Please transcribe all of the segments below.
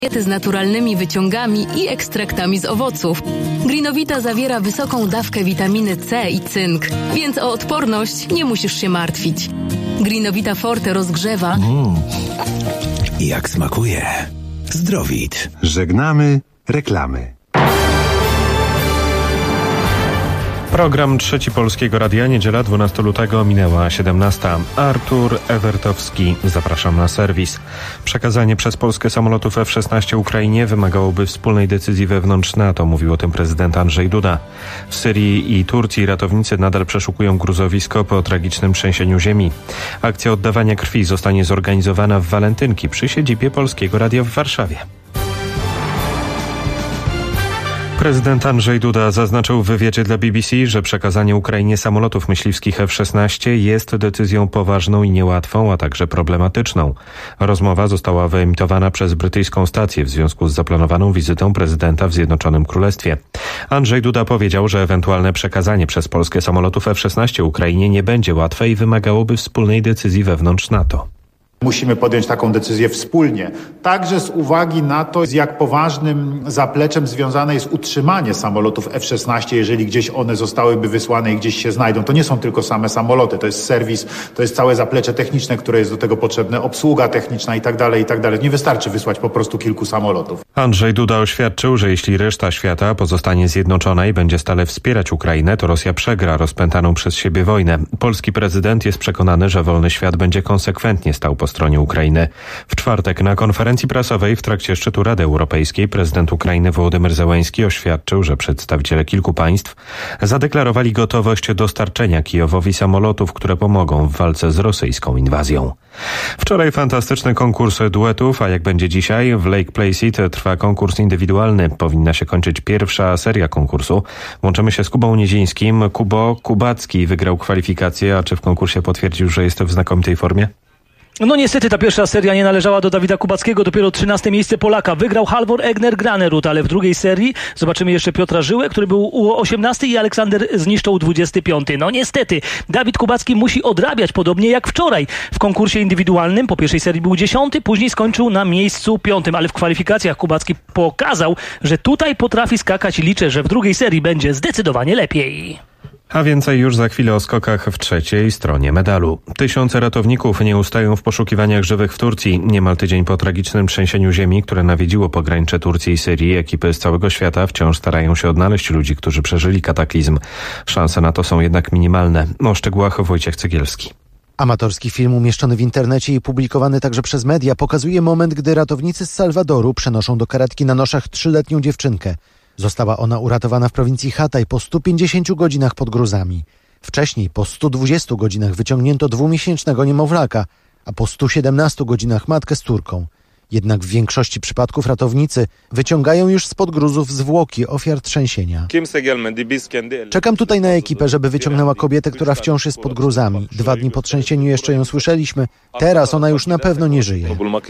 z naturalnymi wyciągami i ekstraktami z owoców. Greenowita zawiera wysoką dawkę witaminy C i cynk, więc o odporność nie musisz się martwić. Greenowita Forte rozgrzewa. Jak smakuje. Zdrowit. Żegnamy reklamy. Program Trzeci Polskiego Radia, niedziela 12 lutego, minęła 17. Artur Ewertowski, zapraszam na serwis. Przekazanie przez Polskę samolotów F-16 Ukrainie wymagałoby wspólnej decyzji wewnątrz NATO, mówił o tym prezydent Andrzej Duda. W Syrii i Turcji ratownicy nadal przeszukują gruzowisko po tragicznym trzęsieniu ziemi. Akcja oddawania krwi zostanie zorganizowana w walentynki przy siedzibie Polskiego Radia w Warszawie. Prezydent Andrzej Duda zaznaczył w wywiadzie dla BBC, że przekazanie Ukrainie samolotów myśliwskich F-16 jest decyzją poważną i niełatwą, a także problematyczną. Rozmowa została wyemitowana przez brytyjską stację w związku z zaplanowaną wizytą prezydenta w Zjednoczonym Królestwie. Andrzej Duda powiedział, że ewentualne przekazanie przez Polskę samolotów F-16 Ukrainie nie będzie łatwe i wymagałoby wspólnej decyzji wewnątrz NATO. Musimy podjąć taką decyzję wspólnie. Także z uwagi na to, z jak poważnym zapleczem związane jest utrzymanie samolotów F-16, jeżeli gdzieś one zostałyby wysłane i gdzieś się znajdą. To nie są tylko same samoloty, to jest serwis, to jest całe zaplecze techniczne, które jest do tego potrzebne, obsługa techniczna i tak dalej, i tak dalej. Nie wystarczy wysłać po prostu kilku samolotów. Andrzej Duda oświadczył, że jeśli reszta świata pozostanie zjednoczona i będzie stale wspierać Ukrainę, to Rosja przegra rozpętaną przez siebie wojnę. Polski prezydent jest przekonany, że wolny świat będzie konsekwentnie stał po stronie Ukrainy. W czwartek na konferencji prasowej w trakcie szczytu Rady Europejskiej prezydent Ukrainy Wołodymyr Zełenski oświadczył, że przedstawiciele kilku państw zadeklarowali gotowość dostarczenia Kijowowi samolotów, które pomogą w walce z rosyjską inwazją. Wczoraj fantastyczny konkurs duetów, a jak będzie dzisiaj? W Lake Placid trwa konkurs indywidualny. Powinna się kończyć pierwsza seria konkursu. Łączymy się z Kubą Niezińskim. Kubo, Kubacki wygrał kwalifikację, a czy w konkursie potwierdził, że jest w znakomitej formie? No niestety ta pierwsza seria nie należała do Dawida Kubackiego, dopiero 13. miejsce Polaka. Wygrał Halvor Egner Granerud, ale w drugiej serii zobaczymy jeszcze Piotra Żyłę, który był 18 i Aleksander Zniszczą 25. No niestety, Dawid Kubacki musi odrabiać podobnie jak wczoraj. W konkursie indywidualnym po pierwszej serii był 10, później skończył na miejscu 5, ale w kwalifikacjach Kubacki pokazał, że tutaj potrafi skakać i liczę, że w drugiej serii będzie zdecydowanie lepiej. A więcej już za chwilę o skokach w trzeciej stronie medalu. Tysiące ratowników nie ustają w poszukiwaniach żywych w Turcji. Niemal tydzień po tragicznym trzęsieniu ziemi, które nawiedziło pogranicze Turcji i Syrii, ekipy z całego świata wciąż starają się odnaleźć ludzi, którzy przeżyli kataklizm. Szanse na to są jednak minimalne. O szczegółach Wojciech Cegielski. Amatorski film umieszczony w internecie i publikowany także przez media pokazuje moment, gdy ratownicy z Salwadoru przenoszą do karetki na noszach 3-letnią dziewczynkę. Została ona uratowana w prowincji Hatay po 150 godzinach pod gruzami. Wcześniej po 120 godzinach wyciągnięto 2-miesięcznego niemowlaka, a po 117 godzinach matkę z córką. Jednak w większości przypadków ratownicy wyciągają już spod gruzów zwłoki ofiar trzęsienia. Czekam tutaj na ekipę, żeby wyciągnęła kobietę, która wciąż jest pod gruzami. 2 dni po trzęsieniu jeszcze ją słyszeliśmy. Teraz ona już na pewno nie żyje.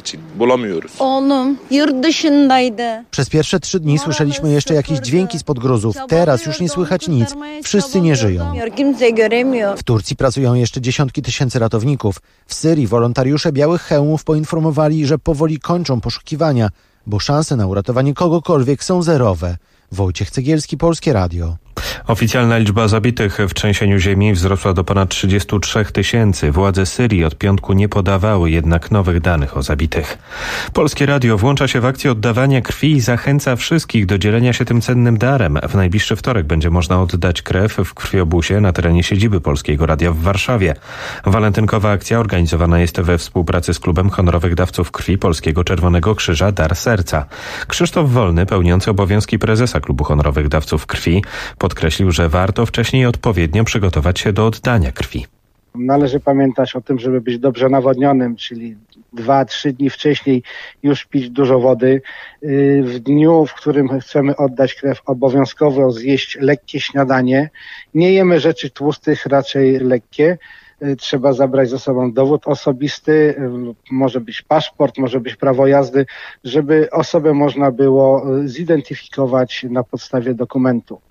Przez pierwsze 3 dni słyszeliśmy jeszcze jakieś dźwięki spod gruzów. Teraz już nie słychać nic. Wszyscy nie żyją. W Turcji pracują jeszcze dziesiątki tysięcy ratowników. W Syrii wolontariusze Białych Hełmów poinformowali, że powoli kończą poszukiwania, bo szanse na uratowanie kogokolwiek są zerowe. Wojciech Cegielski, Polskie Radio. Oficjalna liczba zabitych w trzęsieniu ziemi wzrosła do ponad 33 000. Władze Syrii od piątku nie podawały jednak nowych danych o zabitych. Polskie Radio włącza się w akcję oddawania krwi i zachęca wszystkich do dzielenia się tym cennym darem. W najbliższy wtorek będzie można oddać krew w krwiobusie na terenie siedziby Polskiego Radia w Warszawie. Walentynkowa akcja organizowana jest we współpracy z Klubem Honorowych Dawców Krwi Polskiego Czerwonego Krzyża Dar Serca. Krzysztof Wolny, pełniący obowiązki prezesa Klubu Honorowych Dawców Krwi, podkreślił, że warto wcześniej odpowiednio przygotować się do oddania krwi. Należy pamiętać o tym, żeby być dobrze nawodnionym, czyli 2-3 dni wcześniej już pić dużo wody. W dniu, w którym chcemy oddać krew, obowiązkowo zjeść lekkie śniadanie. Nie jemy rzeczy tłustych, raczej lekkie. Trzeba zabrać ze sobą dowód osobisty, może być paszport, może być prawo jazdy, żeby osobę można było zidentyfikować na podstawie dokumentu.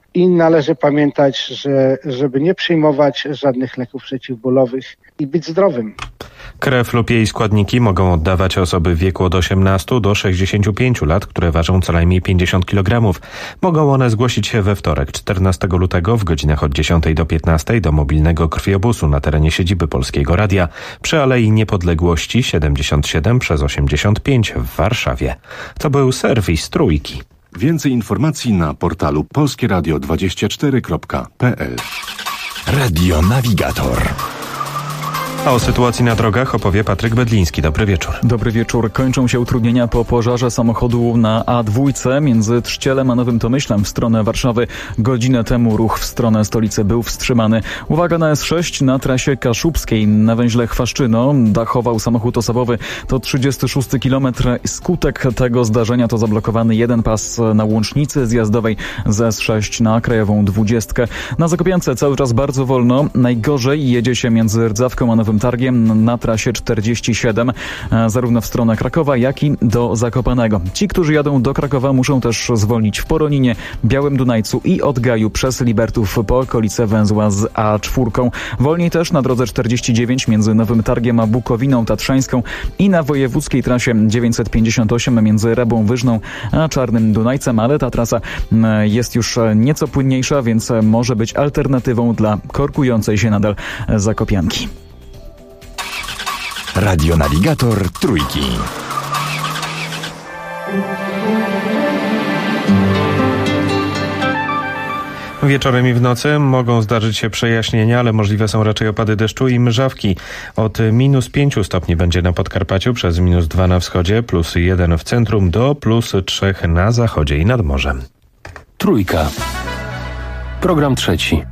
I należy pamiętać, żeby nie przyjmować żadnych leków przeciwbólowych i być zdrowym. Krew lub jej składniki mogą oddawać osoby w wieku od 18 do 65 lat, które ważą co najmniej 50 kg. Mogą one zgłosić się we wtorek, 14 lutego w godzinach od 10 do 15 do mobilnego krwiobusu na terenie siedziby Polskiego Radia przy Alei Niepodległości 77/85 w Warszawie. To był serwis Trójki. Więcej informacji na portalu polskieradio24.pl. Radio Navigator. A o sytuacji na drogach opowie Patryk Bedliński. Dobry wieczór. Dobry wieczór. Kończą się utrudnienia po pożarze samochodu na A2 między Trzcielem a Nowym Tomyślem w stronę Warszawy. Godzinę temu ruch w stronę stolicy był wstrzymany. Uwaga na S6 na trasie kaszubskiej na węźle Chwaszczyno. Dachował samochód osobowy. To 36 km. Skutek tego zdarzenia to zablokowany jeden pas na łącznicy zjazdowej z S6 na Krajową 20. Na Zakopiance cały czas bardzo wolno. Najgorzej jedzie się między Rdzawką a Nowym Targiem na trasie 47, zarówno w stronę Krakowa, jak i do Zakopanego. Ci, którzy jadą do Krakowa, muszą też zwolnić w Poroninie, Białym Dunajcu i od Gaju przez Libertów po okolice węzła z A4. Wolniej też na drodze 49 między Nowym Targiem a Bukowiną Tatrzańską i na wojewódzkiej trasie 958 między Rebą Wyżną a Czarnym Dunajcem, ale ta trasa jest już nieco płynniejsza, więc może być alternatywą dla korkującej się nadal Zakopianki. Radio Navigator Trójki. Wieczorem i w nocy mogą zdarzyć się przejaśnienia, ale możliwe są raczej opady deszczu i mrzawki. Od -5 stopni będzie na Podkarpaciu, przez -2 na wschodzie, +1 w centrum, do +3 na zachodzie i nad morzem. Trójka. Program trzeci.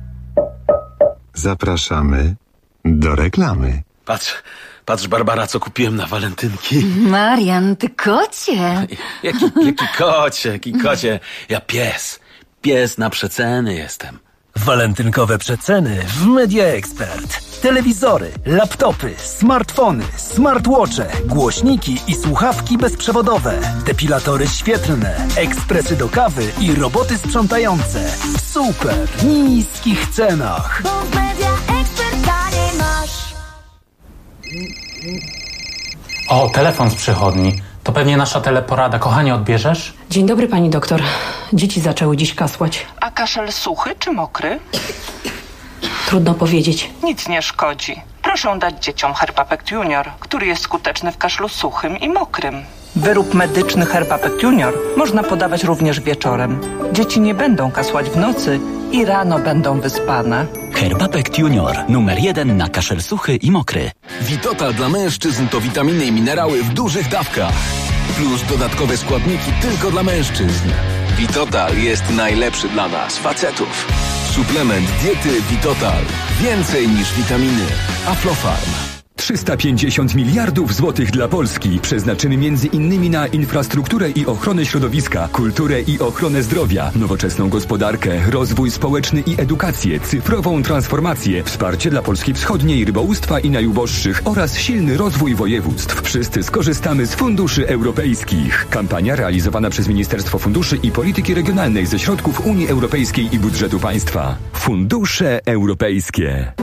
Zapraszamy do reklamy. Patrz Barbara, co kupiłem na walentynki. Marian, ty kocie. Jaki kocie? Ja pies na przeceny jestem. Walentynkowe przeceny w Media Expert. Telewizory, laptopy, smartfony, smartwatche, głośniki i słuchawki bezprzewodowe, depilatory świetlne, ekspresy do kawy i roboty sprzątające w super niskich cenach. Bo w Media Expert taniej masz. O, telefon z przychodni. To pewnie nasza teleporada. Kochanie, odbierzesz? Dzień dobry, pani doktor. Dzieci zaczęły dziś kasłać. A kaszel suchy czy mokry? Trudno powiedzieć. Nic nie szkodzi. Proszę dać dzieciom Herbapect Junior, który jest skuteczny w kaszlu suchym i mokrym. Wyrób medyczny Herbapect Junior można podawać również wieczorem. Dzieci nie będą kasłać w nocy i rano będą wyspane. Herbapect Junior. Numer 1 na kaszel suchy i mokry. Vitotal dla mężczyzn to witaminy i minerały w dużych dawkach. Plus dodatkowe składniki tylko dla mężczyzn. Vitotal jest najlepszy dla nas, facetów. Suplement diety Vitotal. Więcej niż witaminy. Aflofarm. 350 miliardów złotych dla Polski przeznaczymy m.in. na infrastrukturę i ochronę środowiska, kulturę i ochronę zdrowia, nowoczesną gospodarkę, rozwój społeczny i edukację, cyfrową transformację, wsparcie dla Polski Wschodniej, rybołówstwa i najuboższych oraz silny rozwój województw. Wszyscy skorzystamy z funduszy europejskich. Kampania realizowana przez Ministerstwo Funduszy i Polityki Regionalnej ze środków Unii Europejskiej i budżetu państwa. Fundusze europejskie.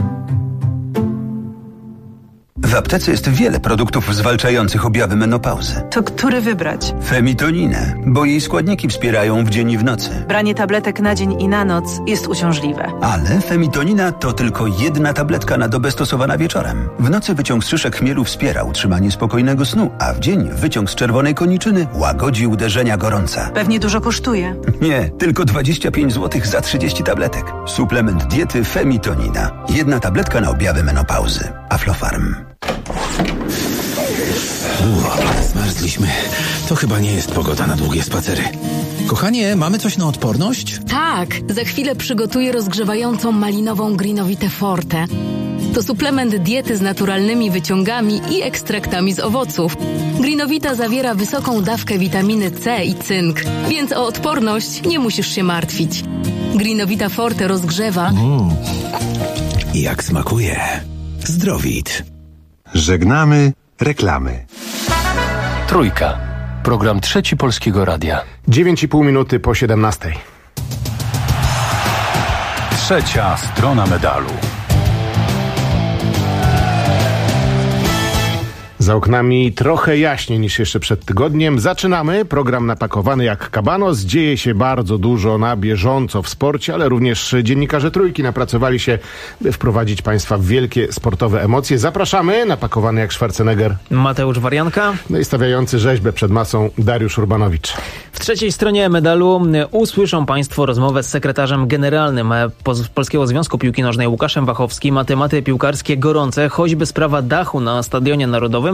W aptece jest wiele produktów zwalczających objawy menopauzy. To który wybrać? Femitoninę, bo jej składniki wspierają w dzień i w nocy. Branie tabletek na dzień i na noc jest uciążliwe. Ale femitonina to tylko jedna tabletka na dobę stosowana wieczorem. W nocy wyciąg z szyszek chmielu wspiera utrzymanie spokojnego snu, a w dzień wyciąg z czerwonej koniczyny łagodzi uderzenia gorąca. Pewnie dużo kosztuje. Nie, tylko 25 zł za 30 tabletek. Suplement diety femitonina. Jedna tabletka na objawy menopauzy. Aflofarm. Zmarzliśmy. To chyba nie jest pogoda na długie spacery. Kochanie, mamy coś na odporność? Tak, za chwilę przygotuję rozgrzewającą malinową Greenovitę Forte. To suplement diety z naturalnymi wyciągami i ekstraktami z owoców. Greenovita zawiera wysoką dawkę witaminy C i cynk, więc o odporność nie musisz się martwić. Greenovita Forte rozgrzewa. Jak smakuje. Zdrowit. Żegnamy reklamy. Trójka. Program trzeci Polskiego Radia. 9,5 minuty po 17. Trzecia strona medalu. Za oknami trochę jaśniej niż jeszcze przed tygodniem. Zaczynamy. Program napakowany jak kabanos. Dzieje się bardzo dużo na bieżąco w sporcie, ale również dziennikarze Trójki napracowali się, by wprowadzić Państwa w wielkie sportowe emocje. Zapraszamy. Napakowany jak Schwarzenegger Mateusz Warianka. No i stawiający rzeźbę przed masą Dariusz Urbanowicz. W trzeciej stronie medalu usłyszą Państwo rozmowę z sekretarzem generalnym Polskiego Związku Piłki Nożnej Łukaszem Wachowskim na tematy piłkarskie gorące, choćby sprawa dachu na Stadionie Narodowym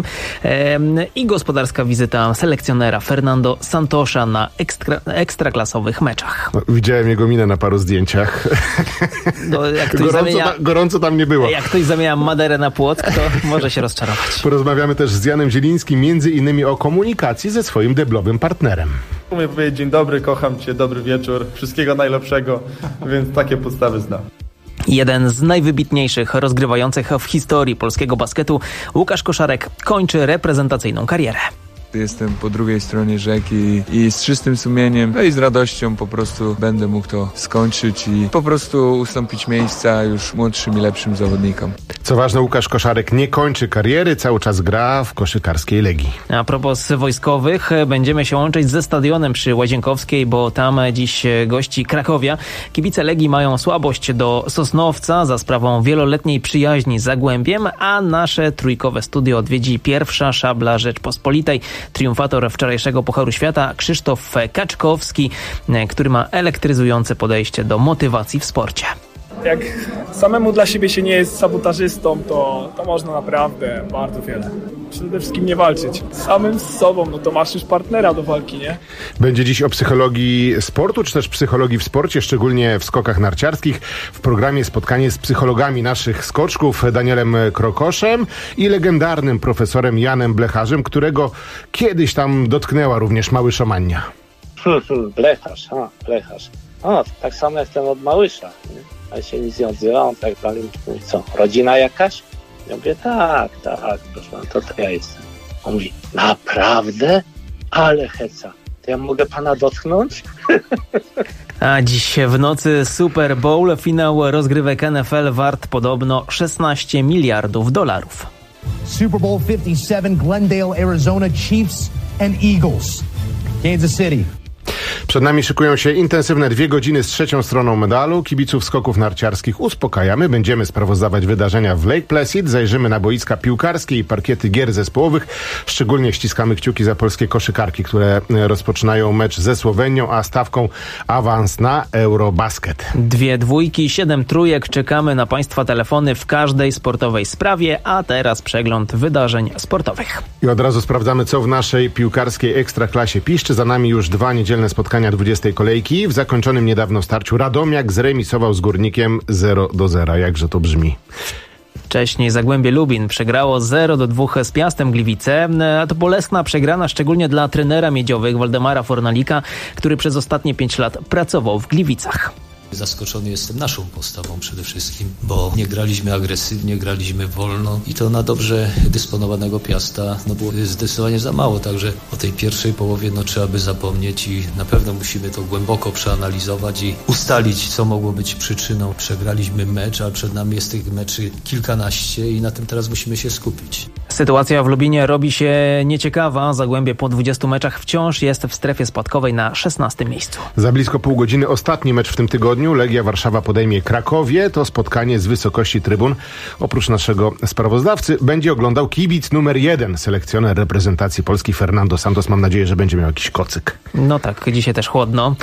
i gospodarska wizyta selekcjonera Fernando Santosza na ekstraklasowych meczach. No, widziałem jego minę na paru zdjęciach. No, jak gorąco tam nie było. Jak ktoś zamienia Maderę na płock, to może się rozczarować. Porozmawiamy też z Janem Zielińskim, między innymi o komunikacji ze swoim deblowym partnerem. Umiem powiedzieć dzień dobry, kocham cię, dobry wieczór, wszystkiego najlepszego, więc takie podstawy znam. Jeden z najwybitniejszych rozgrywających w historii polskiego basketu, Łukasz Koszarek, kończy reprezentacyjną karierę. Jestem po drugiej stronie rzeki i z czystym sumieniem, no i z radością po prostu będę mógł to skończyć i po prostu ustąpić miejsca już młodszym i lepszym zawodnikom. Co ważne, Łukasz Koszarek nie kończy kariery, cały czas gra w koszykarskiej Legii. A propos wojskowych, będziemy się łączyć ze stadionem przy Łazienkowskiej, bo tam dziś gości Krakowia. Kibice Legii mają słabość do Sosnowca za sprawą wieloletniej przyjaźni z Zagłębiem, a nasze trójkowe studio odwiedzi pierwsza szabla Rzeczpospolitej. Triumfator wczorajszego Pucharu Świata Krzysztof Kaczkowski, który ma elektryzujące podejście do motywacji w sporcie. Jak samemu dla siebie się nie jest sabotażystą, to można naprawdę bardzo wiele. Przede wszystkim nie walczyć. Samym z sobą, no to masz już partnera do walki, nie? Będzie dziś o psychologii sportu, czy też psychologii w sporcie, szczególnie w skokach narciarskich. W programie spotkanie z psychologami naszych skoczków, Danielem Krokoszem i legendarnym profesorem Janem Blecharzem, którego kiedyś tam dotknęła również Małysza Mania. Blecharz. O, tak samo jak ten od Małysza, nie? Ale się nic nie odzywa, on tak dalej mówi, co, rodzina jakaś? Ja mówię, tak, proszę pana, to ja jestem. On mówi, naprawdę? Ale heca, to ja mogę pana dotknąć? A dziś w nocy Super Bowl, finał rozgrywek NFL wart podobno $16 miliardów. Super Bowl 57, Glendale, Arizona, Chiefs and Eagles. Kansas City. Przed nami szykują się intensywne 2 godziny z trzecią stroną medalu. Kibiców skoków narciarskich uspokajamy. Będziemy sprawozdawać wydarzenia w Lake Placid. Zajrzymy na boiska piłkarskie i parkiety gier zespołowych. Szczególnie ściskamy kciuki za polskie koszykarki, które rozpoczynają mecz ze Słowenią, a stawką awans na Eurobasket. 2 dwójki, 7 trójek. Czekamy na Państwa telefony w każdej sportowej sprawie, a teraz przegląd wydarzeń sportowych. I od razu sprawdzamy, co w naszej piłkarskiej ekstraklasie piszczy. Za nami już 2 niedzielne spotkania 20. kolejki. W zakończonym niedawno starciu Radomiak zremisował z Górnikiem 0-0. Jakże to brzmi. Wcześniej Zagłębie Lubin przegrało 0-2 z Piastem Gliwice, a to bolesna przegrana szczególnie dla trenera miedziowych Waldemara Fornalika, który przez ostatnie 5 lat pracował w Gliwicach. Zaskoczony jestem naszą postawą przede wszystkim, bo nie graliśmy agresywnie, graliśmy wolno i to na dobrze dysponowanego Piasta było zdecydowanie za mało, także o tej pierwszej połowie trzeba by zapomnieć i na pewno musimy to głęboko przeanalizować i ustalić, co mogło być przyczyną. Przegraliśmy mecz, a przed nami jest tych meczy kilkanaście i na tym teraz musimy się skupić. Sytuacja w Lubinie robi się nieciekawa. Zagłębie po 20 meczach wciąż jest w strefie spadkowej na 16 miejscu. Za blisko pół godziny ostatni mecz w tym tygodniu. Legia Warszawa podejmie Krakowie. To spotkanie z wysokości trybun. Oprócz naszego sprawozdawcy będzie oglądał kibic numer 1, selekcjoner reprezentacji Polski Fernando Santos. Mam nadzieję, że będzie miał jakiś kocyk. No tak, dzisiaj też chłodno.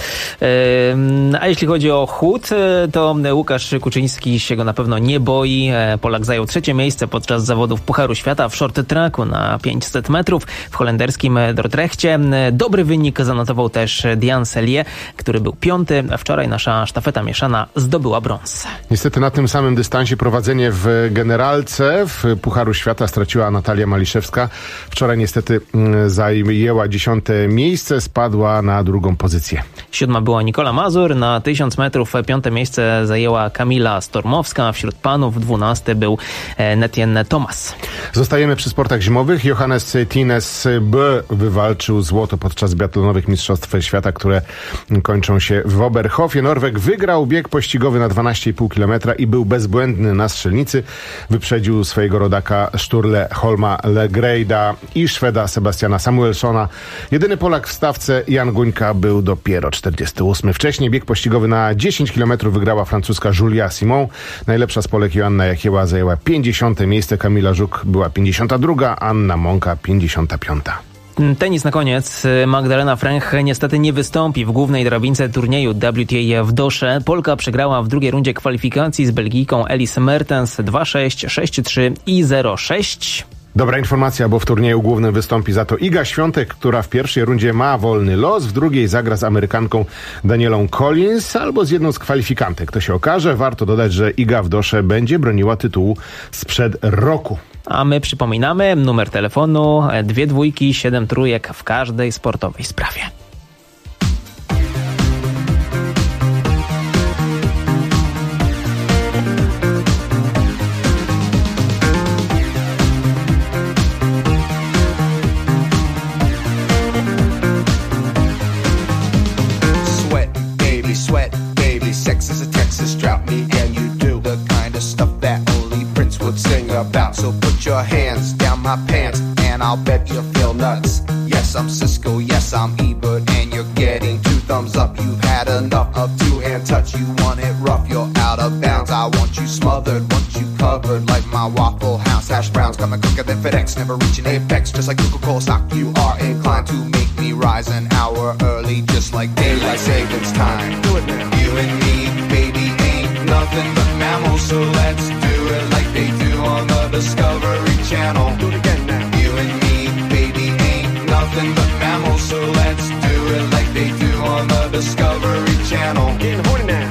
A jeśli chodzi o chłód, to Łukasz Kuczyński się go na pewno nie boi. Polak zajął 3. miejsce podczas zawodów Pucharu Świata w short tracku na 500 metrów w holenderskim Dordrechte. Dobry wynik zanotował też Dian Selye, który był 5. Wczoraj nasza sztafeta mieszana zdobyła brąz. Niestety na tym samym dystansie prowadzenie w generalce w Pucharu Świata straciła Natalia Maliszewska. Wczoraj niestety zajęła 10. miejsce, spadła na 2. pozycję. 7. była Nikola Mazur, na 1000 metrów 5. miejsce zajęła Kamila Stormowska, wśród panów 12. był Netien Thomas. Zostajemy przy sportach zimowych. Johannes Tines B. wywalczył złoto podczas biatlonowych mistrzostw świata, które kończą się w Oberhofie. Norweg wygrał bieg pościgowy na 12,5 km i był bezbłędny na strzelnicy. Wyprzedził swojego rodaka Sturle Holma Legrejda i Szweda Sebastiana Samuelsona. Jedyny Polak w stawce, Jan Guńka, był dopiero 48. Wcześniej bieg pościgowy na 10 km wygrała francuska Julia Simon. Najlepsza z Polek Joanna Jachieła zajęła 50. miejsce, Kamila Żuk była 52., Anna Mąka 55. Tenis na koniec. Magdalena Fręch niestety nie wystąpi w głównej drabince turnieju WTA w Dosze. Polka przegrała w drugiej rundzie kwalifikacji z Belgijką Elise Mertens 2-6, 6-3 i 0-6. Dobra informacja, bo w turnieju głównym wystąpi za to Iga Świątek, która w pierwszej rundzie ma wolny los, w drugiej zagra z Amerykanką Danielą Collins albo z jedną z kwalifikantek. To się okaże. Warto dodać, że Iga w Dosze będzie broniła tytułu sprzed roku. A my przypominamy numer telefonu 2 dwójki 7 trójek w każdej sportowej sprawie. So put your hands down my pants and I'll bet you'll feel nuts. Yes, I'm Cisco, yes, I'm Ebert, and you're getting 2 thumbs up. You've had enough of 2-hand touch. You want it rough, you're out of bounds. I want you smothered, want you covered like my Waffle House hash browns. Coming quicker than FedEx, never reaching apex. Just like Coca-Cola stock, you are inclined to make me rise an hour early, just like daylight savings time. Do it now. You and me, baby, ain't nothing but mammals, so let's do it like they do on the Discovery Channel. Do it again now. You and me, baby, ain't nothing but mammals, so let's do it like they do on the Discovery Channel. Getting horny now.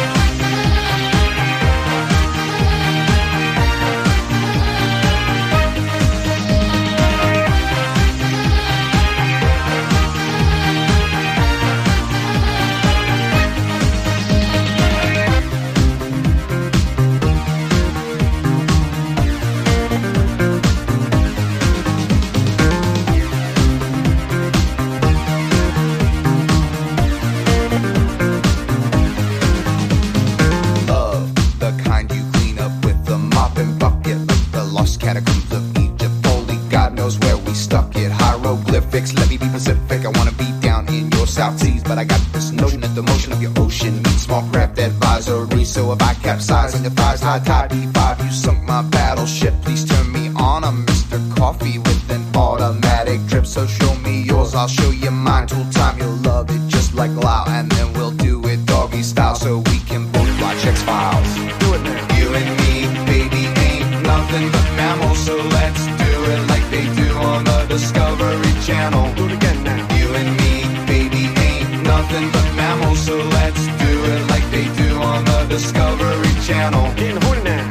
Catacombs of Egypt, only God knows where we stuck it. Hieroglyphics, let me be Pacific. I wanna be down in your South Seas, but I got this notion that the motion of your ocean means small craft advisory. So if I capsize on your thighs, high tide B5, you sunk my battleship. Please turn me on. I'm Mr. Coffee with an automatic drip. So show me yours, I'll show you mine. Tool time, you'll love it just like Lao, and then we'll do it doggy style, so we can both watch X-Files. Do it now. You and me, baby, ain't nothing but mammals, so let's do it like they do on the Discovery Channel. Do it again now. You and me, baby, ain't nothing but mammals, so let's do it like they do on the Discovery Channel. Getting horny now.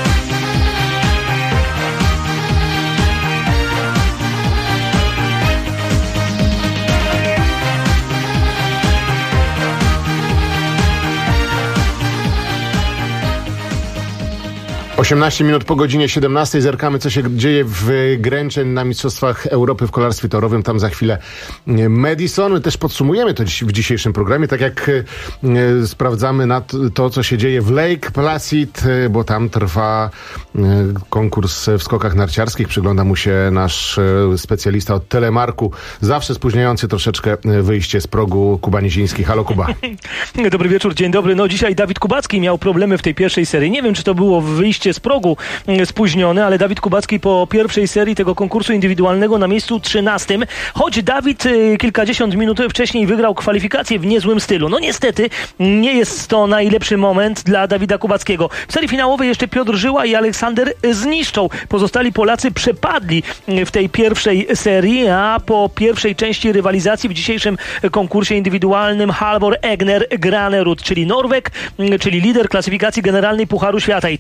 18 minut po godzinie 17. Zerkamy, co się dzieje w Gręczeń na Mistrzostwach Europy w kolarstwie torowym. Tam za chwilę Madison. My też podsumujemy to w dzisiejszym programie, tak jak sprawdzamy to, co się dzieje w Lake Placid, bo tam trwa konkurs w skokach narciarskich. Przygląda mu się nasz specjalista od Telemarku, zawsze spóźniający troszeczkę wyjście z progu, Kuba Niziński. Halo, Kuba. Dobry wieczór, dzień dobry. No dzisiaj Dawid Kubacki miał problemy w tej pierwszej serii. Nie wiem, czy to było wyjście z progu spóźnione, ale Dawid Kubacki po pierwszej serii tego konkursu indywidualnego na miejscu 13. Choć Dawid kilkadziesiąt minut wcześniej wygrał kwalifikację w niezłym stylu. No niestety nie jest to najlepszy moment dla Dawida Kubackiego. W serii finałowej jeszcze Piotr Żyła i Aleksander Zniszczą. Pozostali Polacy przepadli w tej pierwszej serii, a po pierwszej części rywalizacji w dzisiejszym konkursie indywidualnym Halvor Egner Granerud, czyli Norweg, czyli lider klasyfikacji generalnej Pucharu Świata. I tutaj Dawid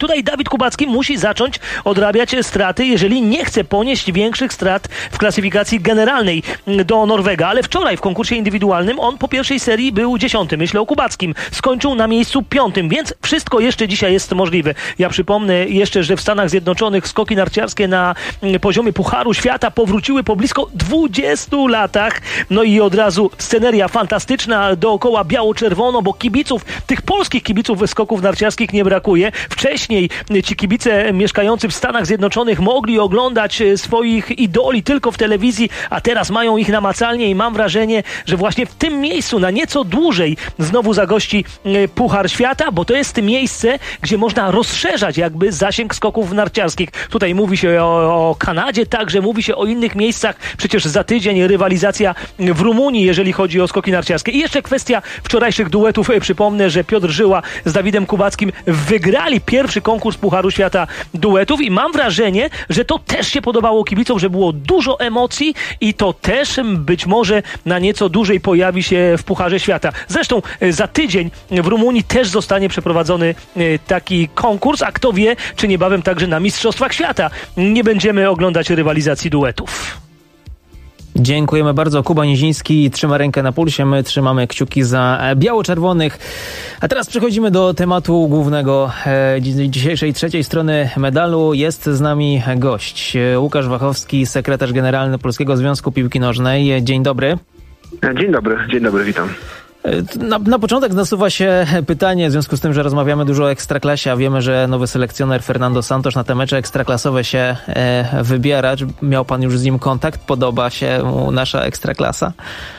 Kubacki musi zacząć odrabiać straty, jeżeli nie chce ponieść większych strat w klasyfikacji generalnej do Norwega. Ale wczoraj w konkursie indywidualnym on po pierwszej serii był 10. Myślę o Kubackim. Skończył na miejscu 5, więc wszystko jeszcze dzisiaj jest możliwe. Ja przypomnę jeszcze, że w Stanach Zjednoczonych skoki narciarskie na poziomie Pucharu Świata powróciły po blisko 20 latach. No i od razu sceneria fantastyczna dookoła biało-czerwono, bo kibiców, tych polskich kibiców skoków narciarskich nie brakuje. Wcześniej ci kibice mieszkający w Stanach Zjednoczonych mogli oglądać swoich idoli tylko w telewizji, a teraz mają ich namacalnie i mam wrażenie, że właśnie w tym miejscu na nieco dłużej znowu zagości Puchar Świata, bo to jest miejsce, gdzie można rozszerzać jakby zasięg skoków narciarskich. Tutaj mówi się o Kanadzie, także mówi się o innych miejscach. Przecież za tydzień rywalizacja w Rumunii, jeżeli chodzi o skoki narciarskie. I jeszcze kwestia wczorajszych duetów. Przypomnę, że Piotr Żyła z Dawidem Kubackim wygrali pierwszy konkurs Pucharu Świata duetów i mam wrażenie, że to też się podobało kibicom, że było dużo emocji i to też być może na nieco dłużej pojawi się w Pucharze Świata. Zresztą za tydzień w Rumunii też zostanie przeprowadzony taki konkurs, a kto wie, czy niebawem także na Mistrzostwach Świata nie będziemy oglądać rywalizacji duetów. Dziękujemy bardzo. Kuba Niziński trzyma rękę na pulsie, my trzymamy kciuki za biało-czerwonych. A teraz przechodzimy do tematu głównego dzisiejszej trzeciej strony medalu. Jest z nami gość Łukasz Wachowski, sekretarz generalny Polskiego Związku Piłki Nożnej. Dzień dobry. Dzień dobry, witam. Na początek nasuwa się pytanie, w związku z tym, że rozmawiamy dużo o Ekstraklasie, a wiemy, że nowy selekcjoner Fernando Santos na te mecze ekstraklasowe się wybiera. Czy miał pan już z nim kontakt? Podoba się mu nasza Ekstraklasa?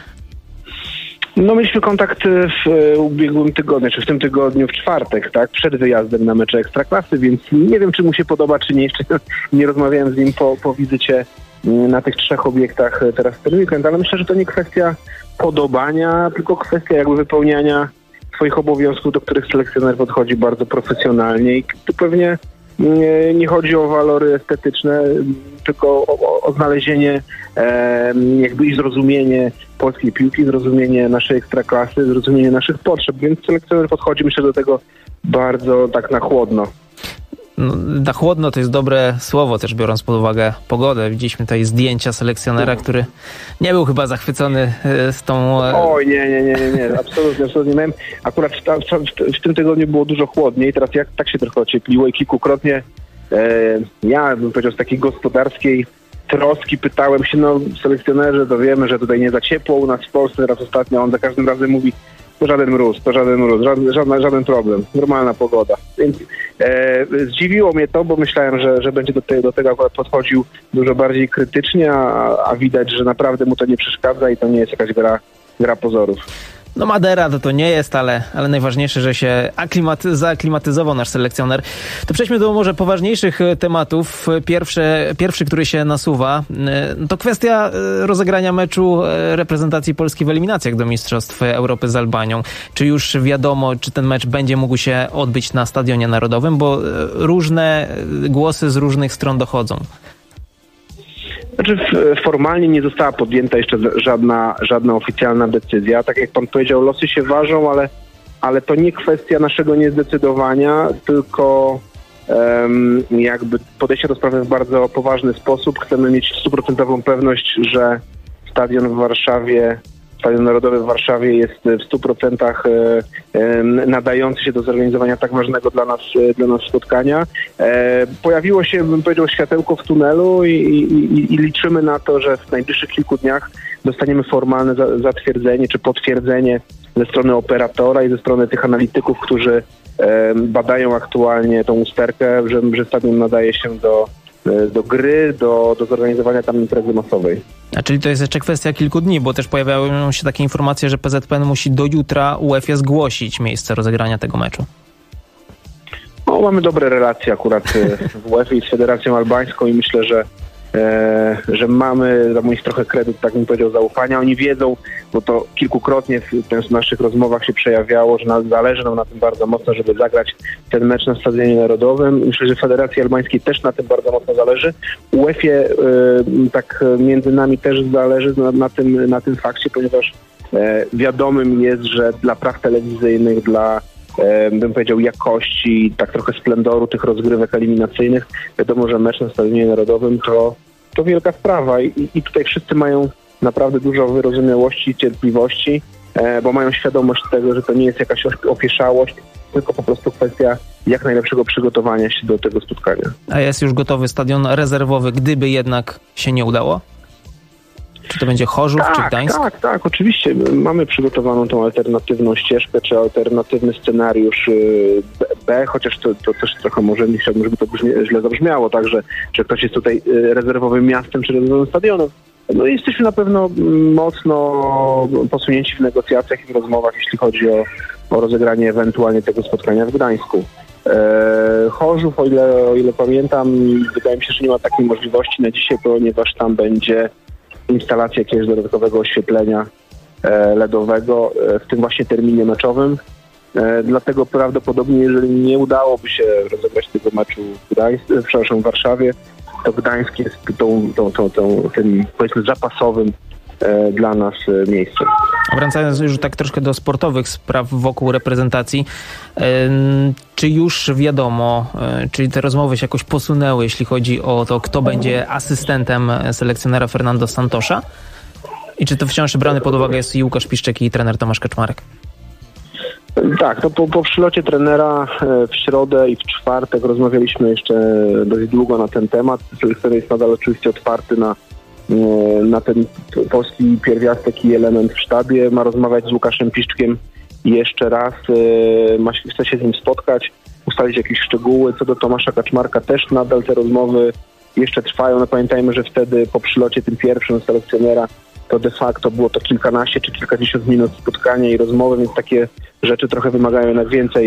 No, mieliśmy kontakt w ubiegłym tygodniu, czy w tym tygodniu w czwartek, tak, przed wyjazdem na mecze Ekstraklasy, więc nie wiem, czy mu się podoba, czy nie. Jeszcze nie rozmawiałem z nim po wizycie na tych 3 obiektach teraz w ten weekend, ale myślę, że to nie kwestia podobania, tylko kwestia jakby wypełniania swoich obowiązków, do których selekcjoner podchodzi bardzo profesjonalnie i tu pewnie nie chodzi o walory estetyczne, tylko o znalezienie jakby i zrozumienie polskiej piłki, zrozumienie naszej ekstraklasy, zrozumienie naszych potrzeb, więc selekcjoner podchodzi, myślę, do tego bardzo tak na chłodno. No, na chłodno to jest dobre słowo, też biorąc pod uwagę pogodę. Widzieliśmy tutaj zdjęcia selekcjonera, który nie był chyba zachwycony z tą... Oj, nie, absolutnie. Miałem, akurat w tym tygodniu było dużo chłodniej, teraz tak się trochę ociepliło i kilkukrotnie ja bym powiedział z takiej gospodarskiej troski pytałem się, selekcjonerze, to wiemy, że tutaj nie za ciepło u nas w Polsce, teraz ostatnio on za każdym razem mówi, to żaden mróz, żaden problem, normalna pogoda. Więc zdziwiło mnie to, bo myślałem, że będzie do tego akurat podchodził dużo bardziej krytycznie, a widać, że naprawdę mu to nie przeszkadza i to nie jest jakaś gra pozorów. No Madera to nie jest, ale najważniejsze, że się zaaklimatyzował nasz selekcjoner. To przejdźmy do może poważniejszych tematów. Pierwszy, który się nasuwa, to kwestia rozegrania meczu reprezentacji Polski w eliminacjach do Mistrzostw Europy z Albanią. Czy już wiadomo, czy ten mecz będzie mógł się odbyć na Stadionie Narodowym? Bo różne głosy z różnych stron dochodzą. Znaczy formalnie nie została podjęta jeszcze żadna oficjalna decyzja. Tak jak pan powiedział, losy się ważą, ale to nie kwestia naszego niezdecydowania, tylko jakby podejście do sprawy w bardzo poważny sposób. Chcemy mieć 100% pewność, że Stadion Narodowy w Warszawie jest w 100% nadający się do zorganizowania tak ważnego dla nas spotkania. Pojawiło się, bym powiedział, światełko w tunelu i liczymy na to, że w najbliższych kilku dniach dostaniemy formalne zatwierdzenie czy potwierdzenie ze strony operatora i ze strony tych analityków, którzy badają aktualnie tą usterkę, że stadion nadaje się do gry, do zorganizowania tam imprezy masowej. A czyli to jest jeszcze kwestia kilku dni, bo też pojawiają się takie informacje, że PZPN musi do jutra UEFA zgłosić miejsce rozegrania tego meczu. No, mamy dobre relacje akurat w UEFA i z Federacją Albańską i myślę, że mamy za moich trochę kredyt, tak bym powiedział, zaufania. Oni wiedzą, bo to kilkukrotnie w naszych rozmowach się przejawiało, że zależy nam na tym bardzo mocno, żeby zagrać ten mecz na Stadionie Narodowym. Myślę, że Federacji Albańskiej też na tym bardzo mocno zależy. UEFA tak między nami też zależy na tym fakcie, ponieważ wiadomym jest, że dla praw telewizyjnych, dla bym powiedział, jakości, tak trochę splendoru tych rozgrywek eliminacyjnych. Wiadomo, że mecz na Stadionie Narodowym to wielka sprawa i tutaj wszyscy mają naprawdę dużo wyrozumiałości i cierpliwości, bo mają świadomość tego, że to nie jest jakaś opieszałość, tylko po prostu kwestia jak najlepszego przygotowania się do tego spotkania. A jest już gotowy stadion rezerwowy, gdyby jednak się nie udało? Czy to będzie Chorzów, czy Gdańsk? Tak, oczywiście. Mamy przygotowaną tą alternatywną ścieżkę, czy alternatywny scenariusz B, chociaż to też trochę może nie chciałbym, żeby to źle zabrzmiało, także, że ktoś jest tutaj rezerwowym miastem, czy rezerwowym stadionem. No jesteśmy na pewno mocno posunięci w negocjacjach i w rozmowach, jeśli chodzi o rozegranie ewentualnie tego spotkania w Gdańsku. Chorzów, o ile pamiętam, wydaje mi się, że nie ma takiej możliwości na dzisiaj, ponieważ tam będzie instalacja jakiegoś dodatkowego oświetlenia LEDowego w tym właśnie terminie meczowym. Dlatego prawdopodobnie, jeżeli nie udałoby się rozegrać tego meczu w Warszawie, to Gdańsk jest tym powiedzmy zapasowym dla nas miejscem. Wracając już tak troszkę do sportowych spraw wokół reprezentacji, czy już wiadomo, czy te rozmowy się jakoś posunęły, jeśli chodzi o to, kto będzie asystentem selekcjonera Fernando Santosza? I czy to wciąż brany pod uwagę jest i Łukasz Piszczek, i trener Tomasz Kaczmarek? Tak, to po przylocie trenera w środę i w czwartek rozmawialiśmy jeszcze dość długo na ten temat. Selekcjoner jest nadal oczywiście otwarty na ten polski pierwiastek i element w sztabie. Ma rozmawiać z Łukaszem Piszczkiem jeszcze raz. Chce się z nim spotkać, ustalić jakieś szczegóły. Co do Tomasza Kaczmarka też nadal te rozmowy jeszcze trwają. No pamiętajmy, że wtedy po przylocie tym pierwszym selekcjonera to de facto było to kilkanaście czy kilkadziesiąt minut spotkania i rozmowy, więc takie rzeczy trochę wymagają jednak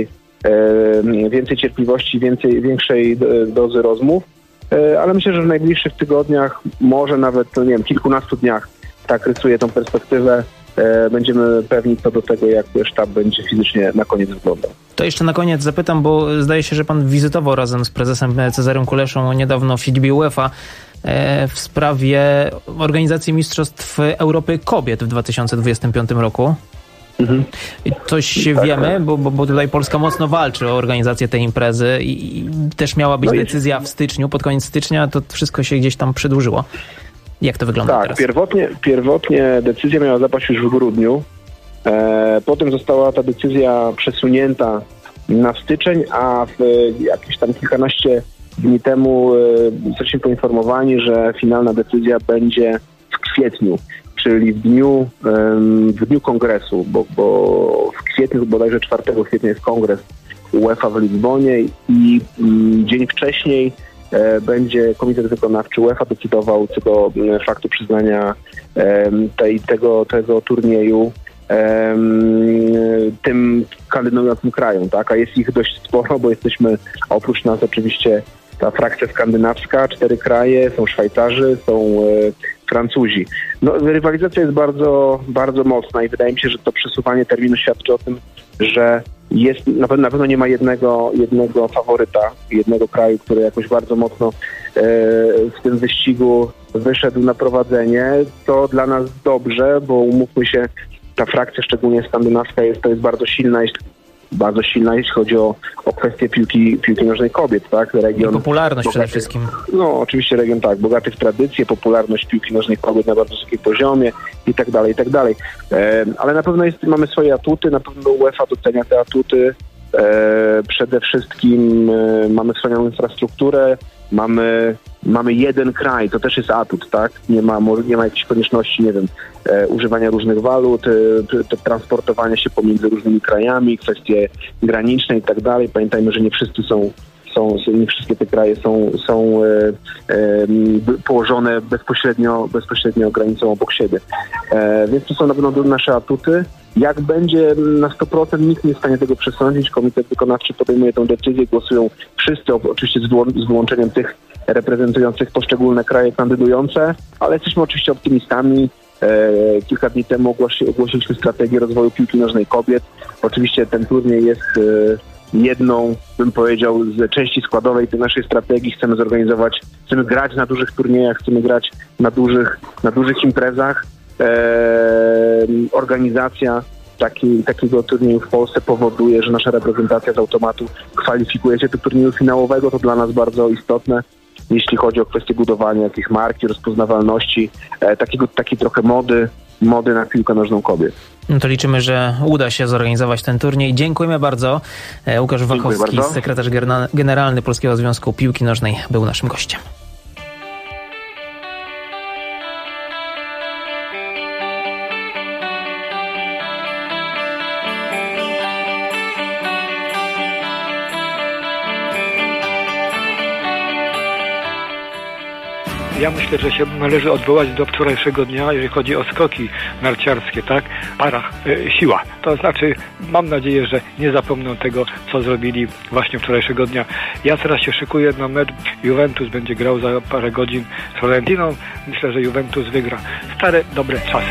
więcej cierpliwości, większej dozy rozmów. Ale myślę, że w najbliższych tygodniach, może nawet, kilkunastu dniach, tak rysuję tą perspektywę, będziemy pewni co do tego, jak sztab będzie fizycznie na koniec wyglądał. To jeszcze na koniec zapytam, bo zdaje się, że pan wizytował razem z prezesem Cezarym Kuleszą niedawno w siedzibie UEFA w sprawie organizacji Mistrzostw Europy Kobiet w 2025 roku. I coś wiemy, bo tutaj Polska mocno walczy o organizację tej imprezy i też miała być decyzja w styczniu, pod koniec stycznia, to wszystko się gdzieś tam przedłużyło. Jak to wygląda teraz? Pierwotnie decyzja miała zapaść już w grudniu. Potem została ta decyzja przesunięta na styczeń, a jakieś tam kilkanaście dni temu jesteśmy poinformowani, że finalna decyzja będzie w kwietniu, czyli w dniu kongresu, bo w kwietniu, bodajże 4 kwietnia jest kongres UEFA w Lizbonie i dzień wcześniej będzie Komitet Wykonawczy UEFA decydował co do faktu przyznania tego turnieju tym kandydującym krajom, tak? A jest ich dość sporo, bo jesteśmy, oprócz nas oczywiście ta frakcja skandynawska, 4 kraje, są Szwajcarzy, są Francuzi. No, rywalizacja jest bardzo, bardzo mocna i wydaje mi się, że to przesuwanie terminu świadczy o tym, że jest, na pewno nie ma jednego faworyta, jednego kraju, który jakoś bardzo mocno w tym wyścigu wyszedł na prowadzenie. To dla nas dobrze, bo umówmy się, ta frakcja, szczególnie skandynawska, to jest bardzo silna, jeśli chodzi o kwestię piłki nożnej kobiet, tak? Region, popularność przede wszystkim. No, oczywiście region bogaty w tradycje, popularność piłki nożnej kobiet na bardzo wysokim poziomie i tak dalej. Ale na pewno mamy swoje atuty, na pewno UEFA docenia te atuty. Przede wszystkim mamy swoją infrastrukturę, mamy jeden kraj, to też jest atut, tak? Nie ma jakiejś konieczności, używania różnych walut, transportowania się pomiędzy różnymi krajami, kwestie graniczne i tak dalej. Pamiętajmy, że nie wszystkie te kraje są położone bezpośrednio granicą obok siebie. Więc to są na pewno nasze atuty. Jak będzie na 100%, nikt nie jest w stanie tego przesądzić. Komitet Wykonawczy podejmuje tę decyzję, głosują wszyscy, oczywiście z wyłączeniem tych reprezentujących poszczególne kraje kandydujące, ale jesteśmy oczywiście optymistami. Kilka dni temu ogłosiliśmy strategię rozwoju piłki nożnej kobiet. Oczywiście ten turniej jest jedną, bym powiedział, z części składowej tej naszej strategii. Chcemy grać na dużych turniejach, chcemy grać na dużych imprezach. Organizacja takiego turnieju w Polsce powoduje, że nasza reprezentacja z automatu kwalifikuje się do turnieju finałowego. To dla nas bardzo istotne, jeśli chodzi o kwestię budowania jakiejś marki, rozpoznawalności, takiej trochę mody na piłkę nożną kobiet. No to liczymy, że uda się zorganizować ten turniej. Dziękujemy bardzo. Łukasz Wachowski, sekretarz generalny Polskiego Związku Piłki Nożnej, był naszym gościem. Ja myślę, że się należy odwołać do wczorajszego dnia, jeżeli chodzi o skoki narciarskie, tak? Parach, siła. To znaczy, mam nadzieję, że nie zapomną tego, co zrobili właśnie wczorajszego dnia. Ja teraz się szykuję na mecz. Juventus będzie grał za parę godzin z Fiorentiną. Myślę, że Juventus wygra. Stare, dobre czasy.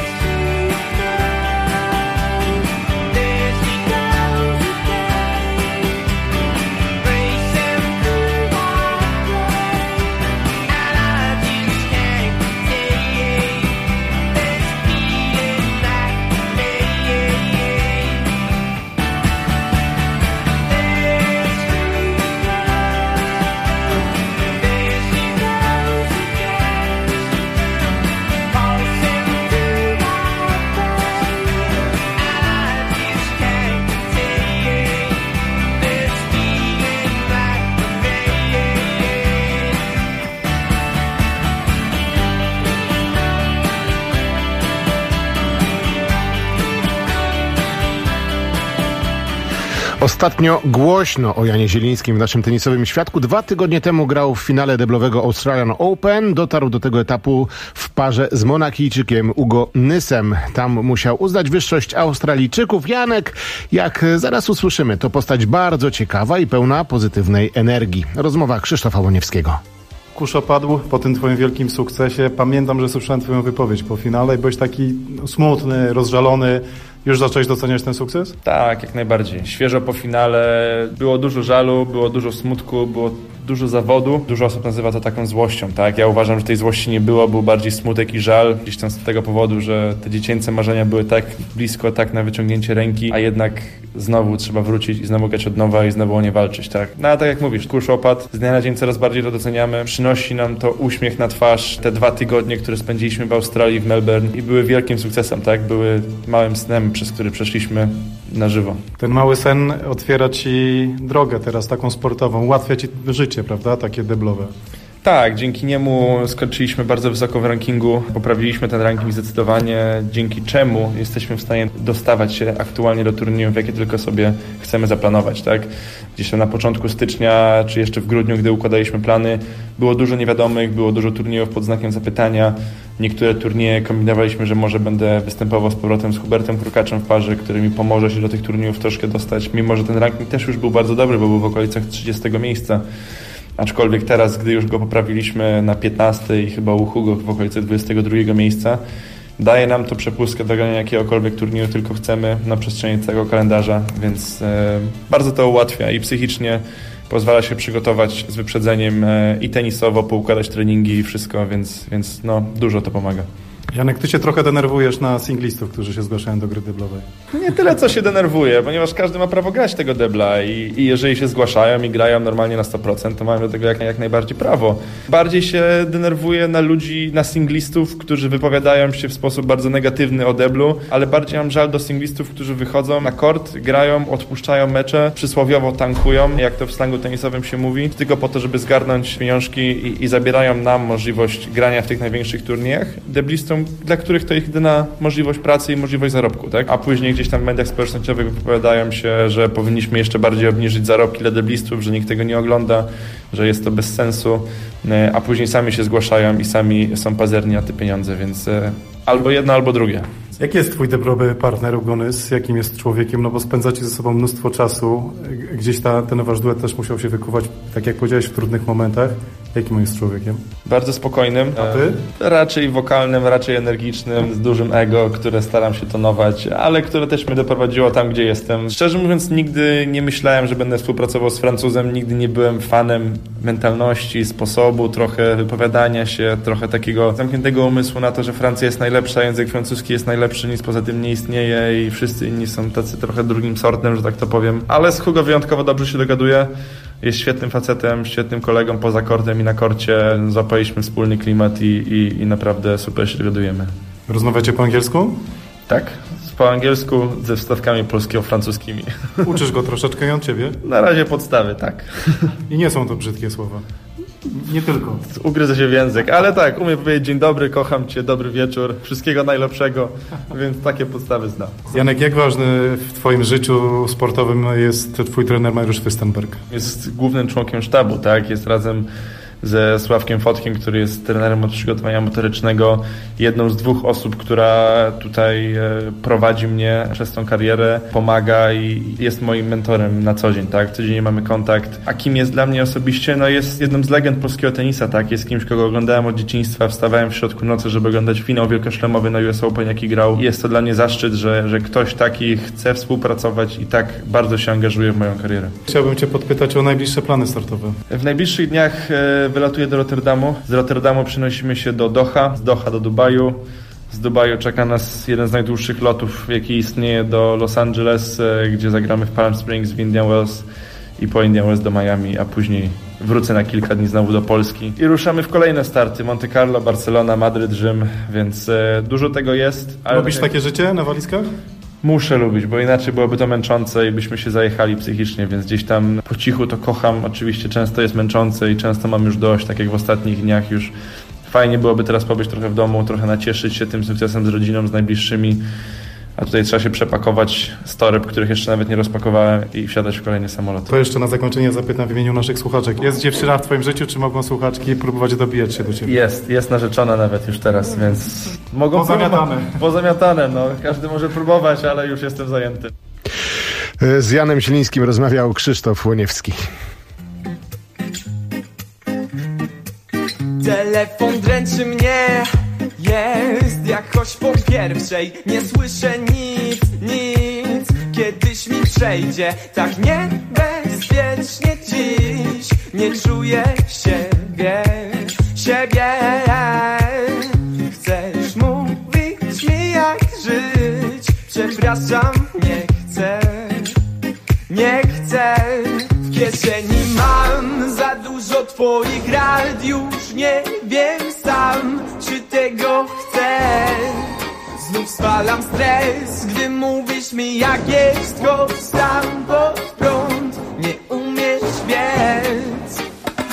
Ostatnio głośno o Janie Zielińskim w naszym tenisowym świadku. 2 tygodnie temu grał w finale deblowego Australian Open. Dotarł do tego etapu w parze z Monakijczykiem Ugo Nysem. Tam musiał uznać wyższość Australijczyków. Janek, jak zaraz usłyszymy, to postać bardzo ciekawa i pełna pozytywnej energii. Rozmowa Krzysztofa Łoniewskiego. Kurz opadł po tym twoim wielkim sukcesie. Pamiętam, że słyszałem twoją wypowiedź po finale i byłeś taki smutny, rozżalony. Już zacząłeś doceniać ten sukces? Tak, jak najbardziej. Świeżo po finale było dużo żalu, było dużo smutku, było dużo zawodu. Dużo osób nazywa to taką złością, tak? Ja uważam, że tej złości nie było, był bardziej smutek i żal. Gdzieś tam z tego powodu, że te dziecięce marzenia były tak blisko, tak na wyciągnięcie ręki, a jednak znowu trzeba wrócić i znowu grać od nowa i znowu o nie walczyć, tak? No a tak jak mówisz, kurz opadł, z dnia na dzień coraz bardziej to doceniamy. Przynosi nam to uśmiech na twarz. Te 2 tygodnie, które spędziliśmy w Australii, w Melbourne i były wielkim sukcesem, tak? Były małym snem, przez który przeszliśmy na żywo. Ten mały sen otwiera ci drogę teraz taką sportową, ułatwia ci życie, prawda? Takie deblowe. Tak, dzięki niemu skoczyliśmy bardzo wysoko w rankingu, poprawiliśmy ten ranking zdecydowanie, dzięki czemu jesteśmy w stanie dostawać się aktualnie do turniejów, jakie tylko sobie chcemy zaplanować, tak? Gdzieś tam na początku stycznia, czy jeszcze w grudniu, gdy układaliśmy plany, było dużo niewiadomych, było dużo turniejów pod znakiem zapytania. Niektóre turnieje kombinowaliśmy, że może będę występował z powrotem z Hubertem Hurkaczem w parze, który mi pomoże się do tych turniejów troszkę dostać, mimo że ten ranking też już był bardzo dobry, bo był w okolicach 30 miejsca. Aczkolwiek teraz, gdy już go poprawiliśmy na 15 i chyba u Hugo w okolicy 22 miejsca, daje nam to przepustkę do grania jakiegokolwiek turnieju tylko chcemy na przestrzeni całego kalendarza, więc bardzo to ułatwia i psychicznie pozwala się przygotować z wyprzedzeniem i tenisowo, poukładać treningi i wszystko, więc no, dużo to pomaga. Janek, ty się trochę denerwujesz na singlistów, którzy się zgłaszają do gry deblowej. Nie tyle, co się denerwuje, ponieważ każdy ma prawo grać tego debla i jeżeli się zgłaszają i grają normalnie na 100%, to mają do tego jak najbardziej prawo. Bardziej się denerwuję na ludzi, na singlistów, którzy wypowiadają się w sposób bardzo negatywny o deblu, ale bardziej mam żal do singlistów, którzy wychodzą na kort, grają, odpuszczają mecze, przysłowiowo tankują, jak to w slangu tenisowym się mówi, tylko po to, żeby zgarnąć pieniążki i zabierają nam możliwość grania w tych największych turniejach. Deblistom, dla których to ich jedyna możliwość pracy i możliwość zarobku, tak? A później gdzieś tam w mediach społecznościowych wypowiadają się, że powinniśmy jeszcze bardziej obniżyć zarobki dla deblistów, że nikt tego nie ogląda, że jest to bez sensu, a później sami się zgłaszają i sami są pazerni na te pieniądze, więc albo jedno, albo drugie. Jaki jest twój deblowy partner Ugo Nys? Jakim jest człowiekiem? No bo spędzacie ze sobą mnóstwo czasu. Gdzieś ten wasz duet też musiał się wykuwać, tak jak powiedziałeś, w trudnych momentach. Jakim jest człowiekiem? Bardzo spokojnym. A ty? Raczej wokalnym, raczej energicznym, z dużym ego, które staram się tonować, ale które też mnie doprowadziło tam, gdzie jestem. Szczerze mówiąc, nigdy nie myślałem, że będę współpracował z Francuzem, nigdy nie byłem fanem mentalności, sposobu, trochę wypowiadania się, trochę takiego zamkniętego umysłu na to, że Francja jest najlepsza, język francuski jest najlepszy, nic poza tym nie istnieje i wszyscy inni są tacy trochę drugim sortem, że tak to powiem. Ale z Hugo wyjątkowo dobrze się dogaduję. Jest świetnym facetem, świetnym kolegą poza kortem i na korcie. Złapaliśmy wspólny klimat i naprawdę super się dogadujemy. Rozmawiacie po angielsku? Tak, po angielsku ze wstawkami polskiego-francuskimi. Uczysz go troszeczkę i on ciebie? Na razie podstawy, tak. I nie są to brzydkie słowa. Nie tylko. Ugryzę się w język, ale tak, umiem powiedzieć dzień dobry, kocham cię, dobry wieczór, wszystkiego najlepszego, więc takie podstawy znam. Janek, jak ważny w twoim życiu sportowym jest twój trener Mariusz Wystenberg? Jest głównym członkiem sztabu, tak? Jest razem ze Sławkiem Fotkiem, który jest trenerem od przygotowania motorycznego, jedną z 2 osób, która tutaj prowadzi mnie przez tą karierę, pomaga i jest moim mentorem na co dzień, tak? Codziennie mamy kontakt. A kim jest dla mnie osobiście? No jest jedną z legend polskiego tenisa, tak? Jest kimś, kogo oglądałem od dzieciństwa, wstawałem w środku nocy, żeby oglądać finał wielkoszlemowy na US Open, jaki grał. Jest to dla mnie zaszczyt, że ktoś taki chce współpracować i tak bardzo się angażuje w moją karierę. Chciałbym cię podpytać o najbliższe plany startowe. W najbliższych dniach wylatuję do Rotterdamu. Z Rotterdamu przenosimy się do Doha, z Doha do Dubaju. Z Dubaju czeka nas jeden z najdłuższych lotów, jaki istnieje, do Los Angeles, gdzie zagramy w Palm Springs, w Indian Wells i po Indian Wells do Miami, a później wrócę na kilka dni znowu do Polski. I ruszamy w kolejne starty. Monte Carlo, Barcelona, Madryt, Rzym, więc dużo tego jest. Ale lubisz takie życie na walizkach? Muszę lubić, bo inaczej byłoby to męczące i byśmy się zajechali psychicznie, więc gdzieś tam po cichu to kocham. Oczywiście często jest męczące i często mam już dość, tak jak w ostatnich dniach już. Fajnie byłoby teraz pobyć trochę w domu, trochę nacieszyć się tym sukcesem z rodziną, z najbliższymi. A tutaj trzeba się przepakować z toreb, których jeszcze nawet nie rozpakowałem i wsiadać w kolejny samolot. To jeszcze na zakończenie zapytam w imieniu naszych słuchaczek. Jest dziewczyna w twoim życiu, czy mogą słuchaczki próbować dobijać się do ciebie? Jest narzeczona nawet już teraz, więc mogą pozamiatane. Pozamiatane, no. Każdy może próbować, ale już jestem zajęty. Z Janem Silińskim rozmawiał Krzysztof Łoniewski. Telefon dręczy mnie, jest jakoś po pierwszej. Nie słyszę nic, kiedyś mi przejdzie. Tak niebezpiecznie dziś, nie czuję siebie. Chcesz mówić mi jak żyć? Przepraszam, nie chcę. W kieszeni mam za dużo twoich rad, już nie wiem sam, czy tego chcę. Znów spalam stres, gdy mówisz mi jak jest, choć sam pod prąd nie umiesz biec.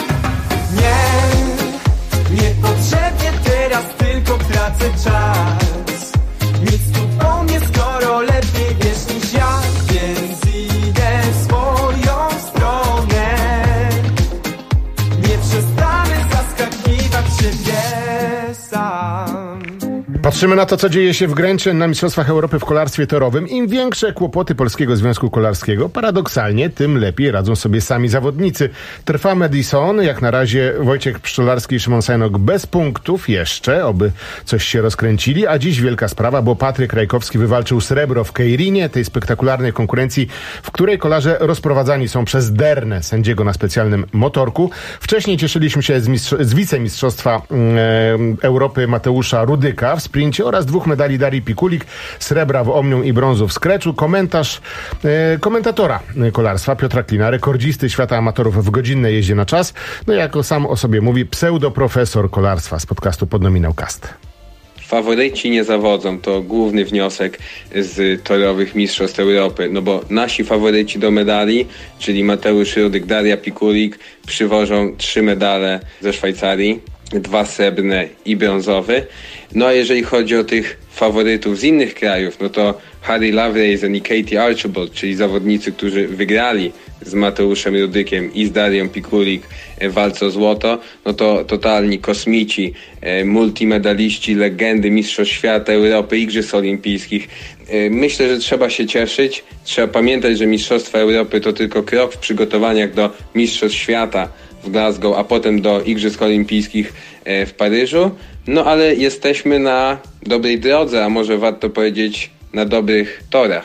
Niepotrzebnie teraz tylko tracę czas. Nic tu o mnie, skoro lepiej wiesz niż ja, więc idę swoją stronę. Nie przestanę zaskakiwać siebie sam. Patrzymy na to, co dzieje się w Gręczy na Mistrzostwach Europy w kolarstwie torowym. Im większe kłopoty Polskiego Związku Kolarskiego, paradoksalnie, tym lepiej radzą sobie sami zawodnicy. Trwa Madison, jak na razie Wojciech Pszczolarski i Szymon Sajnok bez punktów jeszcze, oby coś się rozkręcili, a dziś wielka sprawa, bo Patryk Rajkowski wywalczył srebro w Kejrinie, tej spektakularnej konkurencji, w której kolarze rozprowadzani są przez Dernę, sędziego na specjalnym motorku. Wcześniej cieszyliśmy się z wicemistrzostwa Europy Mateusza Rudyka w sprincie oraz 2 medali Darii Pikulik, srebra w omnium i brązu w skreczu. Komentarz komentatora kolarstwa Piotra Klina, rekordzisty świata amatorów w godzinnej jeździe na czas, no jako sam o sobie mówi, pseudoprofesor kolarstwa z podcastu Podnominał Cast. Faworyci nie zawodzą, to główny wniosek z torowych mistrzostw Europy, no bo nasi faworyci do medali, czyli Mateusz Rudyk, Daria Pikulik, przywożą 3 medale ze Szwajcarii, 2 srebrne i brązowy. No a jeżeli chodzi o tych faworytów z innych krajów, no to Harry Laveraisen i Katie Archibald, czyli zawodnicy, którzy wygrali z Mateuszem Rudykiem i z Darią Pikulik walce o złoto, no to totalni kosmici, multimedaliści, legendy mistrzostw świata, Europy, Igrzysk Olimpijskich. Myślę, że trzeba się cieszyć. Trzeba pamiętać, że Mistrzostwa Europy to tylko krok w przygotowaniach do Mistrzostw Świata, w Glasgow, a potem do Igrzysk Olimpijskich w Paryżu. No ale jesteśmy na dobrej drodze, a może warto powiedzieć na dobrych torach.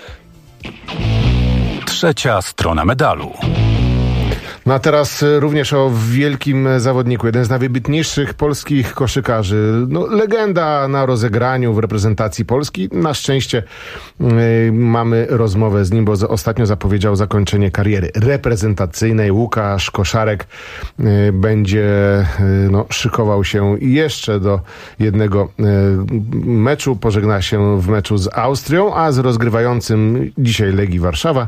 Trzecia strona medalu. No a teraz również o wielkim zawodniku, jeden z najwybitniejszych polskich koszykarzy, no, legenda na rozegraniu w reprezentacji Polski. Na szczęście mamy rozmowę z nim, bo ostatnio zapowiedział zakończenie kariery reprezentacyjnej. Łukasz Koszarek będzie szykował się jeszcze do jednego meczu, pożegna się w meczu z Austrią, a z rozgrywającym dzisiaj Legii Warszawa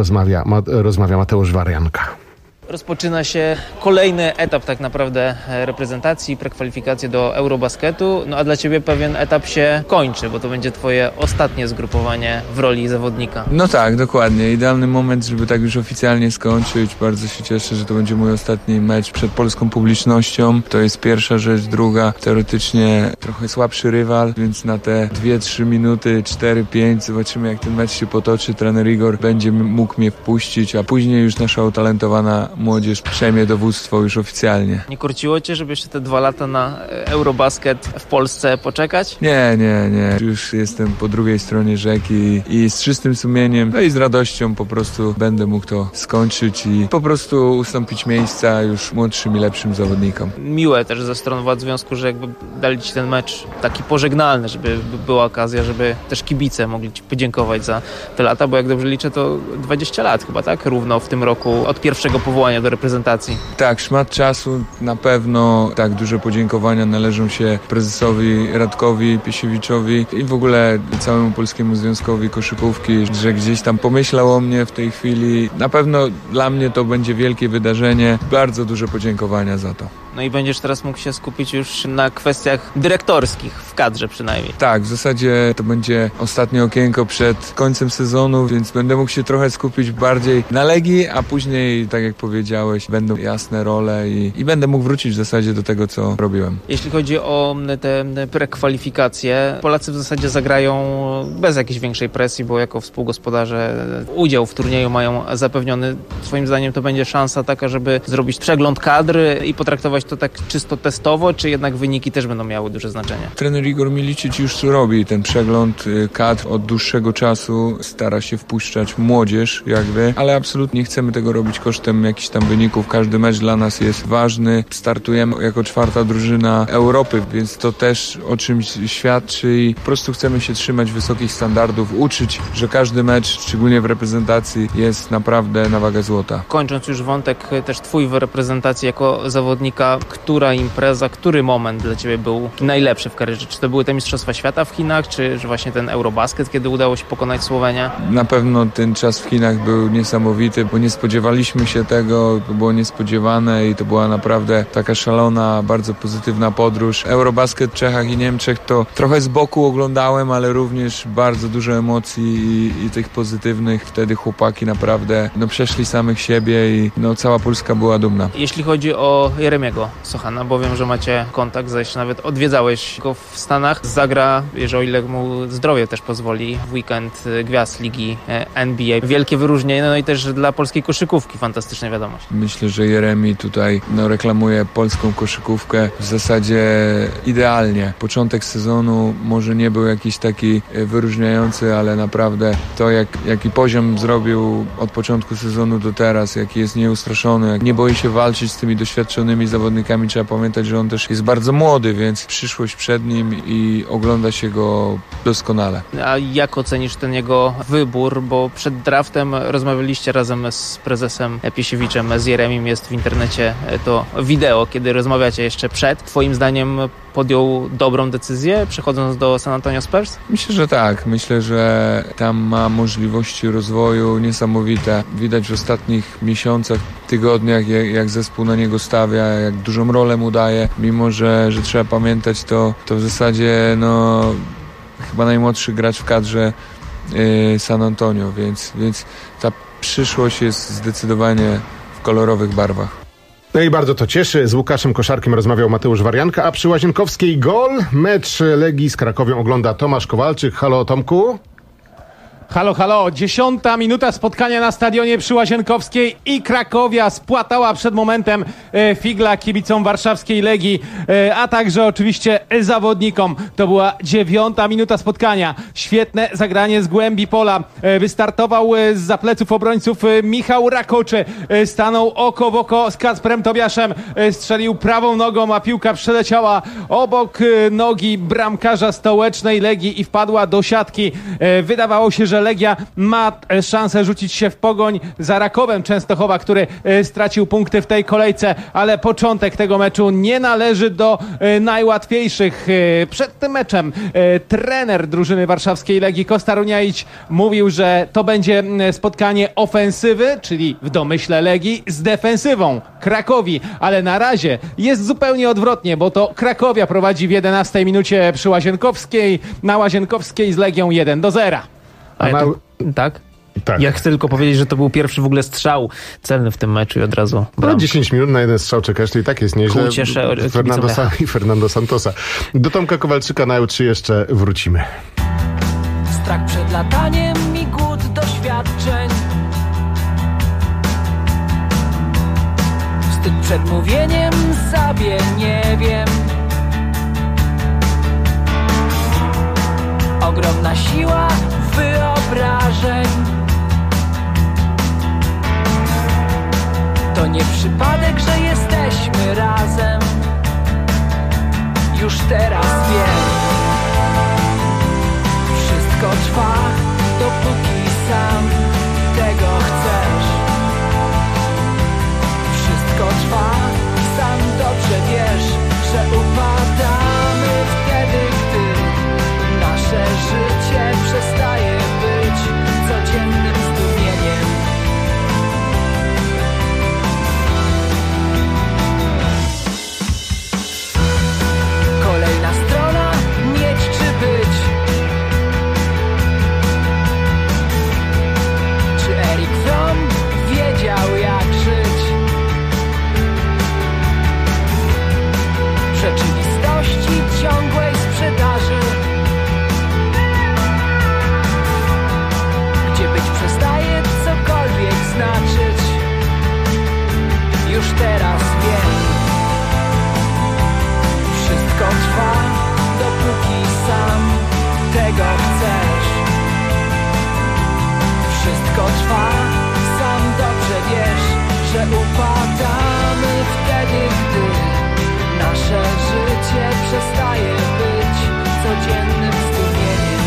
rozmawia Mateusz Warianka. Rozpoczyna się kolejny etap tak naprawdę reprezentacji, prekwalifikacje do Eurobasketu, no a dla Ciebie pewien etap się kończy, bo to będzie Twoje ostatnie zgrupowanie w roli zawodnika. No tak, dokładnie. Idealny moment, żeby tak już oficjalnie skończyć. Bardzo się cieszę, że to będzie mój ostatni mecz przed polską publicznością. To jest pierwsza rzecz. Druga, teoretycznie trochę słabszy rywal, więc na te 2-3 minuty, 4-5 zobaczymy, jak ten mecz się potoczy. Trener Igor będzie mógł mnie wpuścić, a później już nasza utalentowana młodzież przejmie dowództwo już oficjalnie. Nie korciło Cię, żeby jeszcze te 2 lata na Eurobasket w Polsce poczekać? Nie. Już jestem po drugiej stronie rzeki i z czystym sumieniem, no i z radością po prostu będę mógł to skończyć i po prostu ustąpić miejsca już młodszym i lepszym zawodnikom. Miłe też ze strony władz związku, że jakby dali Ci ten mecz taki pożegnalny, żeby była okazja, żeby też kibice mogli Ci podziękować za te lata, bo jak dobrze liczę, to 20 lat chyba, tak? Równo w tym roku od pierwszego powołania do reprezentacji. Tak, szmat czasu, na pewno tak, duże podziękowania należą się prezesowi Radkowi Piesiewiczowi i w ogóle całemu Polskiemu Związkowi Koszykówki, że gdzieś tam pomyślał o mnie w tej chwili. Na pewno dla mnie to będzie wielkie wydarzenie. Bardzo duże podziękowania za to. No i będziesz teraz mógł się skupić już na kwestiach dyrektorskich, w kadrze przynajmniej. Tak, w zasadzie to będzie ostatnie okienko przed końcem sezonu, więc będę mógł się trochę skupić bardziej na Legii, a później, tak jak powiedziałeś, będą jasne role i będę mógł wrócić w zasadzie do tego, co robiłem. Jeśli chodzi o te prekwalifikacje, Polacy w zasadzie zagrają bez jakiejś większej presji, bo jako współgospodarze udział w turnieju mają zapewniony. Twoim zdaniem to będzie szansa taka, żeby zrobić przegląd kadry i potraktować to tak czysto testowo, czy jednak wyniki też będą miały duże znaczenie? Trener Igor Milicic już robi ten przegląd kadr od dłuższego czasu, stara się wpuszczać młodzież jakby, ale absolutnie nie chcemy tego robić kosztem jakichś tam wyników. Każdy mecz dla nas jest ważny. Startujemy jako 4. drużyna Europy, więc to też o czymś świadczy i po prostu chcemy się trzymać wysokich standardów, uczyć, że każdy mecz, szczególnie w reprezentacji, jest naprawdę na wagę złota. Kończąc już wątek też Twój w reprezentacji jako zawodnika, która impreza, który moment dla Ciebie był najlepszy w karierze? Czy to były te Mistrzostwa Świata w Chinach, czy właśnie ten Eurobasket, kiedy udało się pokonać Słowenię? Na pewno ten czas w Chinach był niesamowity, bo nie spodziewaliśmy się tego, to było niespodziewane i to była naprawdę taka szalona, bardzo pozytywna podróż. Eurobasket w Czechach i Niemczech to trochę z boku oglądałem, ale również bardzo dużo emocji i tych pozytywnych. Wtedy chłopaki naprawdę przeszli samych siebie i cała Polska była dumna. Jeśli chodzi o Jeremiego Sochana, bo wiem, że macie kontakt, zaś nawet odwiedzałeś go w Stanach. Zagra, jeżeli o ile mu zdrowie też pozwoli, w weekend gwiazd ligi NBA. Wielkie wyróżnienie, no i też dla polskiej koszykówki fantastyczna wiadomość. Myślę, że Jeremi tutaj reklamuje polską koszykówkę w zasadzie idealnie. Początek sezonu może nie był jakiś taki wyróżniający, ale naprawdę to, jaki poziom zrobił od początku sezonu do teraz, jaki jest nieustraszony, jak nie boi się walczyć z tymi doświadczonymi zawodnikami. Trzeba pamiętać, że on też jest bardzo młody, więc przyszłość przed nim i ogląda się go doskonale. A jak ocenisz ten jego wybór? Bo przed draftem rozmawialiście razem z prezesem Piesiewiczem, z Jeremim. Jest w internecie to wideo, kiedy rozmawiacie jeszcze przed. Twoim zdaniem podjął dobrą decyzję, przechodząc do San Antonio Spurs? Myślę, że tak. Myślę, że tam ma możliwości rozwoju niesamowite. Widać w ostatnich miesiącach, tygodniach, jak zespół na niego stawia, jak dużą rolę mu daje. Mimo, że trzeba pamiętać, to w zasadzie chyba najmłodszy gracz w kadrze San Antonio, więc ta przyszłość jest zdecydowanie w kolorowych barwach. No i bardzo to cieszy. Z Łukaszem Koszarkiem rozmawiał Mateusz Warianka, a przy Łazienkowskiej gol. Mecz Legii z Krakowią ogląda Tomasz Kowalczyk. Halo, Tomku? Halo, halo, 10. minuta spotkania na stadionie przy Łazienkowskiej i Krakowia spłatała przed momentem figla kibicom warszawskiej Legii, a także oczywiście zawodnikom. To była 9. minuta spotkania. Świetne zagranie z głębi pola. Wystartował zza pleców obrońców Michał Rakoczy. Stanął oko w oko z Kacprem Tobiaszem. Strzelił prawą nogą, a piłka przeleciała obok nogi bramkarza stołecznej Legii i wpadła do siatki. Wydawało się, że Legia ma szansę rzucić się w pogoń za Rakowem Częstochowa, który stracił punkty w tej kolejce, ale początek tego meczu nie należy do najłatwiejszych. Przed tym meczem trener drużyny warszawskiej Legii Kosta Runiaić mówił, że to będzie spotkanie ofensywy, czyli w domyśle Legii, z defensywą Krakowi, ale na razie jest zupełnie odwrotnie, bo to Krakowia prowadzi w 11 minucie przy Łazienkowskiej, na Łazienkowskiej z Legią 1-0. Tak? Tak. Ja chcę tylko powiedzieć, że to był pierwszy w ogóle strzał celny w tym meczu i od razu... No 10 minut na jeden strzał czekasz, to i tak jest nieźle. Fernando Santosa. Do Tomka Kowalczyka na U3 jeszcze wrócimy. Strach przed lataniem i głód doświadczeń. Wstyd przed mówieniem sobie nie wiem. Ogromna siła wyobrażeń. To nie przypadek, że jesteśmy razem. Już teraz wiem. Wszystko trwa, dopóki sam tego chcesz. Wszystko trwa, sam dobrze wiesz, że upadamy wtedy, gdy nasze życie przestaje być codziennym zdumieniem. Kolejna strona, mieć czy być. Czy Erik Fromm wiedział, jak żyć? W rzeczywistości ciągłej sprzedaży, gdzie być przestaje cokolwiek znaczyć. Już teraz wiem. Wszystko trwa, dopóki sam tego chcesz. Wszystko trwa, sam dobrze wiesz, że upadamy wtedy, gdy nasze życie przestaje być codziennym zdumieniem.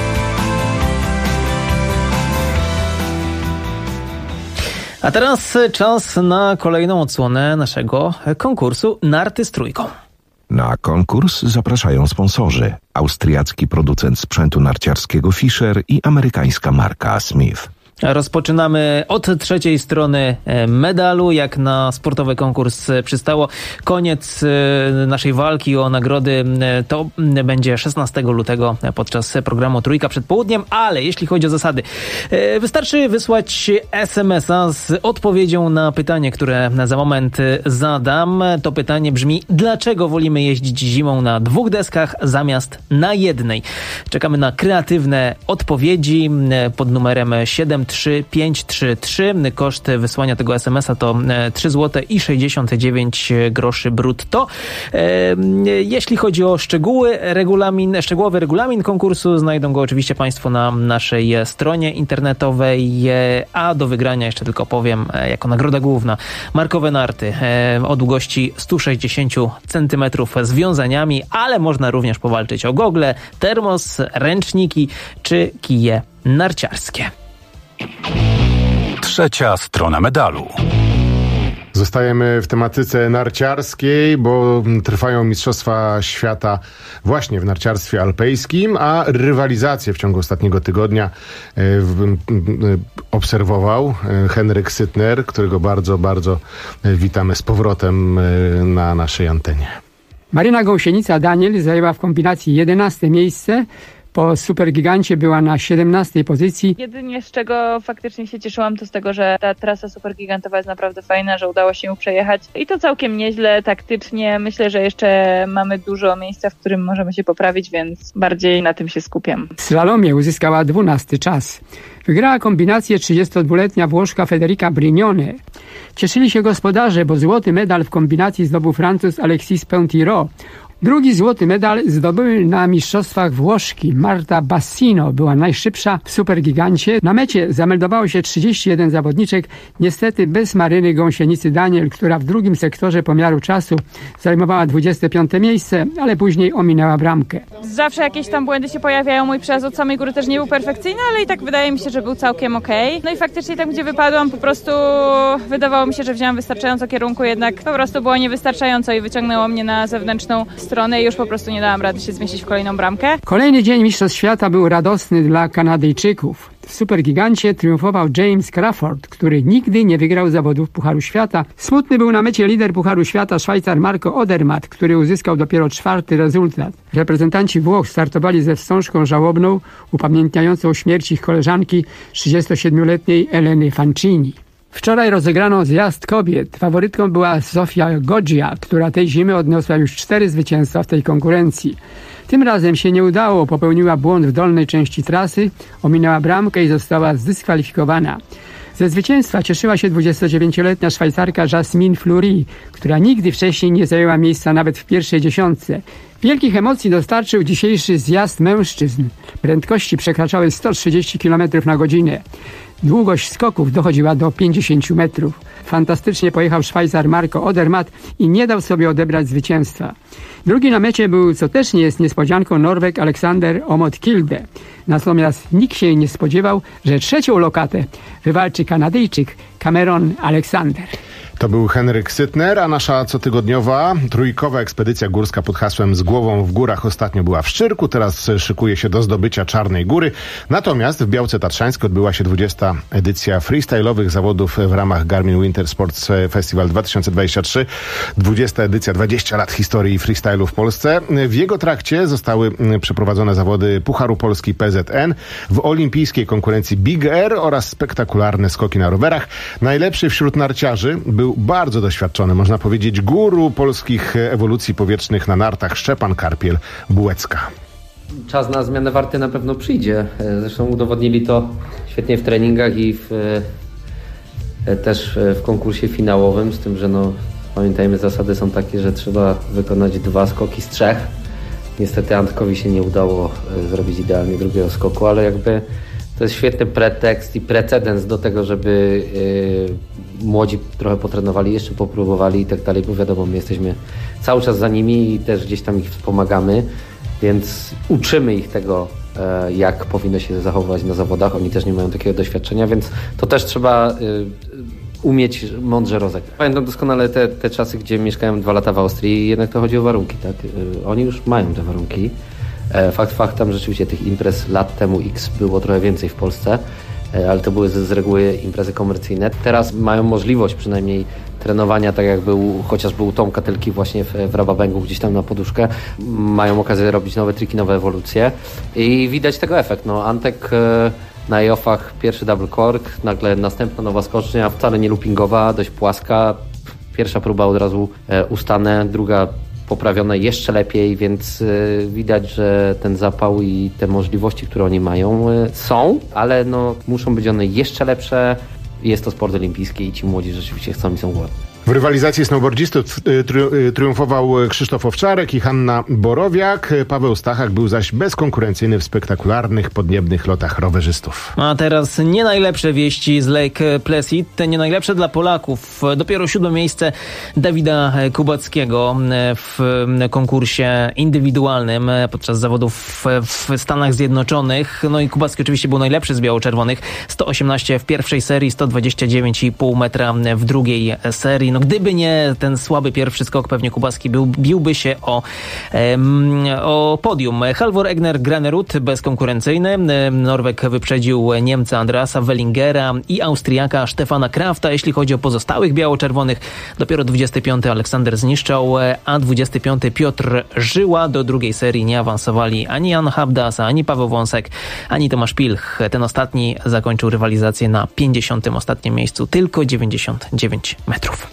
A teraz czas na kolejną odsłonę naszego konkursu Narty z trójką. Na konkurs zapraszają sponsorzy: austriacki producent sprzętu narciarskiego Fischer i amerykańska marka Smith. Rozpoczynamy od trzeciej strony medalu, jak na sportowy konkurs przystało. Koniec naszej walki o nagrody to będzie 16 lutego podczas programu Trójka przed południem, ale jeśli chodzi o zasady, wystarczy wysłać SMS-a z odpowiedzią na pytanie, które za moment zadam. To pytanie brzmi: dlaczego wolimy jeździć zimą na 2 deskach zamiast na jednej? Czekamy na kreatywne odpowiedzi pod numerem 73533. Koszt wysłania tego SMS-a to 3 zł i 69 groszy brutto. Jeśli chodzi o szczegółowy regulamin konkursu, znajdą go oczywiście Państwo na naszej stronie internetowej, a do wygrania jeszcze tylko powiem, jako nagroda główna, markowe narty o długości 160 cm z wiązaniami, ale można również powalczyć o gogle, termos, ręczniki czy kije narciarskie. Trzecia strona medalu. Zostajemy w tematyce narciarskiej, bo trwają Mistrzostwa Świata właśnie w narciarstwie alpejskim, a rywalizację w ciągu ostatniego tygodnia obserwował Henryk Sytner, którego bardzo, bardzo witamy z powrotem na naszej antenie. Maryna Gąsienica-Daniel zajęła w kombinacji 11 miejsce. po Supergigancie była na 17 pozycji. Jedynie z czego faktycznie się cieszyłam, to z tego, że ta trasa supergigantowa jest naprawdę fajna, że udało się ją przejechać i to całkiem nieźle, taktycznie. Myślę, że jeszcze mamy dużo miejsca, w którym możemy się poprawić, więc bardziej na tym się skupiam. W slalomie uzyskała 12 czas. Wygrała kombinację 32-letnia Włoszka Federica Brignone. Cieszyli się gospodarze, bo złoty medal w kombinacji zdobył Francuz Alexis Pontiro. Drugi złoty medal zdobyły na mistrzostwach Włoszki. Marta Bassino była najszybsza w supergigancie. Na mecie zameldowało się 31 zawodniczek, niestety bez Maryny Gąsienicy-Daniel, która w drugim sektorze pomiaru czasu zajmowała 25 miejsce, ale później ominęła bramkę. Zawsze jakieś tam błędy się pojawiają. Mój przejazd od samej góry też nie był perfekcyjny, ale i tak wydaje mi się, że był całkiem okej. No i faktycznie tam, gdzie wypadłam, po prostu wydawało mi się, że wzięłam wystarczająco kierunku, jednak po prostu było niewystarczająco i wyciągnęło mnie na zewnętrzną stronę i już po prostu nie dałam rady się zmieścić w kolejną bramkę. Kolejny dzień Mistrzostw Świata był radosny dla Kanadyjczyków. W supergigancie triumfował James Crawford, który nigdy nie wygrał zawodów Pucharu Świata. Smutny był na mecie lider Pucharu Świata Szwajcar Marco Odermatt, który uzyskał dopiero 4. rezultat. Reprezentanci Włoch startowali ze wstążką żałobną, upamiętniającą śmierć ich koleżanki 37-letniej Eleny Fancini. Wczoraj rozegrano zjazd kobiet. Faworytką była Zofia Goggia, która tej zimy odniosła już 4 zwycięstwa w tej konkurencji. Tym razem się nie udało, popełniła błąd w dolnej części trasy, ominęła bramkę i została zdyskwalifikowana. Ze zwycięstwa cieszyła się 29-letnia Szwajcarka Jasmine Fleury, która nigdy wcześniej nie zajęła miejsca nawet w pierwszej dziesiątce. Wielkich emocji dostarczył dzisiejszy zjazd mężczyzn. Prędkości przekraczały 130 km na godzinę. Długość skoków dochodziła do 50 metrów. Fantastycznie pojechał Szwajcar Marco Odermatt i nie dał sobie odebrać zwycięstwa. Drugi na mecie był, co też nie jest niespodzianką, Norweg Alexander Omot Kilde. Natomiast nikt się nie spodziewał, że trzecią lokatę wywalczy Kanadyjczyk Cameron Alexander. To był Henryk Sytner, a nasza cotygodniowa trójkowa ekspedycja górska pod hasłem Z głową w górach ostatnio była w Szczyrku, teraz szykuje się do zdobycia Czarnej Góry. Natomiast w Białce Tatrzańskiej odbyła się 20. edycja freestyle'owych zawodów w ramach Garmin Winter Sports Festival 2023. 20. edycja, 20 lat historii freestylu w Polsce. W jego trakcie zostały przeprowadzone zawody Pucharu Polski PZN, w olimpijskiej konkurencji Big Air oraz spektakularne skoki na rowerach. Najlepszy wśród narciarzy był bardzo doświadczony, można powiedzieć, guru polskich ewolucji powietrznych na nartach Szczepan Karpiel-Bułecka. Czas na zmianę warty na pewno przyjdzie. Zresztą udowodnili to świetnie w treningach i też w konkursie finałowym, z tym, że pamiętajmy, zasady są takie, że trzeba wykonać 2 skoki z 3. Niestety Antkowi się nie udało zrobić idealnie drugiego skoku, ale jakby to jest świetny pretekst i precedens do tego, żeby młodzi trochę potrenowali, jeszcze popróbowali i tak dalej, bo wiadomo, my jesteśmy cały czas za nimi i też gdzieś tam ich wspomagamy, więc uczymy ich tego, jak powinno się zachowywać na zawodach. Oni też nie mają takiego doświadczenia, więc to też trzeba umieć mądrze rozegrać. Pamiętam doskonale te czasy, gdzie mieszkałem 2 lata w Austrii i jednak to chodzi o warunki, tak? Oni już mają te warunki. Fakt faktem, rzeczywiście tych imprez lat temu X było trochę więcej w Polsce, ale to były z reguły imprezy komercyjne. Teraz mają możliwość przynajmniej trenowania, tak jak był chociażby u Tomka Tylki właśnie w Rababęgu, gdzieś tam na poduszkę. Mają okazję robić nowe triki, nowe ewolucje i widać tego efekt. Antek na EOF-ach pierwszy double cork, nagle następna nowa skocznia, wcale nie loopingowa, dość płaska. Pierwsza próba od razu ustane, druga poprawione jeszcze lepiej, więc widać, że ten zapał i te możliwości, które oni mają, są, ale muszą być one jeszcze lepsze. Jest to sport olimpijski i ci młodzi rzeczywiście chcą i są głodni. W rywalizacji snowboardzistów triumfował Krzysztof Owczarek i Hanna Borowiak. Paweł Stachak był zaś bezkonkurencyjny w spektakularnych podniebnych lotach rowerzystów. A teraz nie najlepsze wieści z Lake Placid, nie najlepsze dla Polaków. Dopiero 7. miejsce Dawida Kubackiego w konkursie indywidualnym podczas zawodów w Stanach Zjednoczonych. I Kubacki oczywiście był najlepszy z biało-czerwonych. 118 w pierwszej serii, 129,5 metra w drugiej serii. No gdyby nie ten słaby pierwszy skok, pewnie Kubacki biłby się o podium. Halvor Egner Granerud bezkonkurencyjny. Norweg wyprzedził Niemca Andreasa Wellingera i Austriaka Stefana Krafta. Jeśli chodzi o pozostałych biało-czerwonych, dopiero 25. Aleksander Zniszczał, a 25. Piotr Żyła. Do drugiej serii nie awansowali ani Jan Habdas, ani Paweł Wąsek, ani Tomasz Pilch. Ten ostatni zakończył rywalizację na 50. ostatnim miejscu, tylko 99 metrów.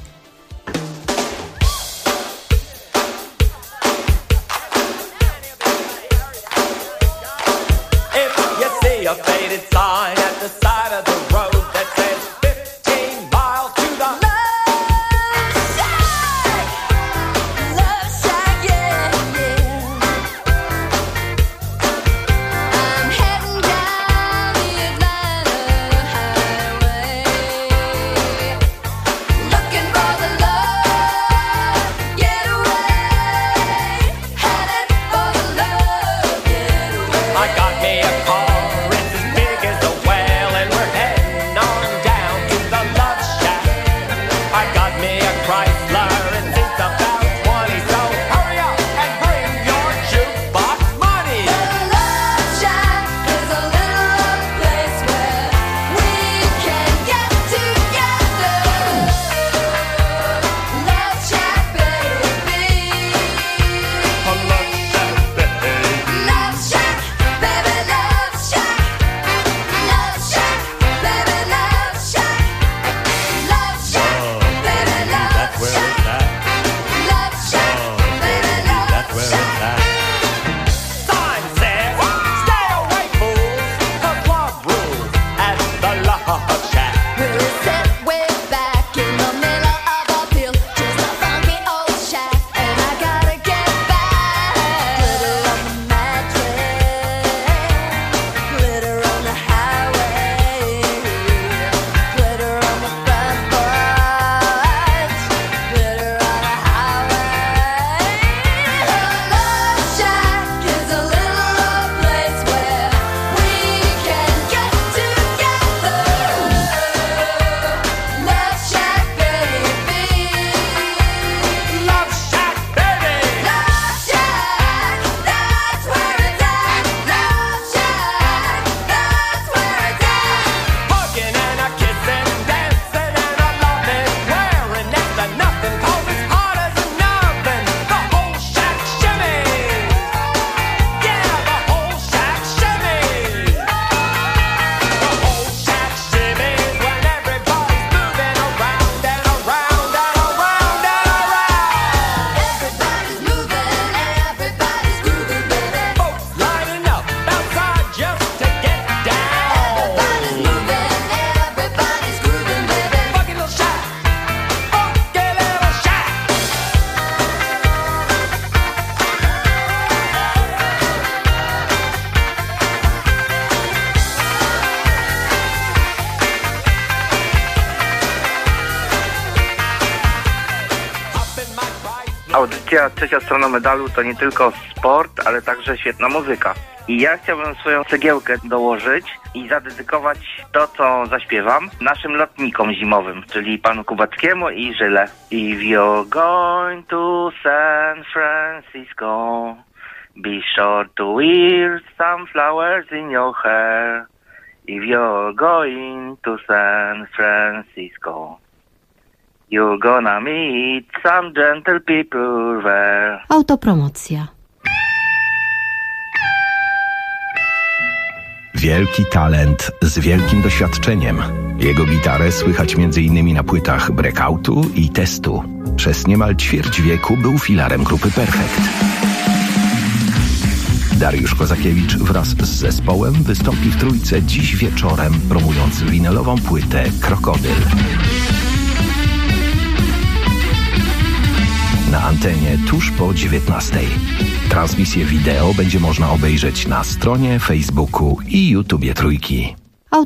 Audycja Trzecia Strona Medalu to nie tylko sport, ale także świetna muzyka. I ja chciałbym swoją cegiełkę dołożyć i zadedykować to, co zaśpiewam, naszym lotnikom zimowym, czyli panu Kubackiemu i Żyle. If you're going to San Francisco, be sure to wear some flowers in your hair. If you're going to San Francisco, you're gonna meet some gentle people there. Autopromocja. Wielki talent z wielkim doświadczeniem. Jego gitarę słychać m.in. na płytach Breakoutu i Testu. Przez niemal ćwierć wieku był filarem grupy Perfekt. Dariusz Kozakiewicz wraz z zespołem wystąpi w Trójce dziś wieczorem, promując winylową płytę Krokodyl. Na antenie tuż po 19:00. Transmisję wideo będzie można obejrzeć na stronie, Facebooku i YouTubie Trójki.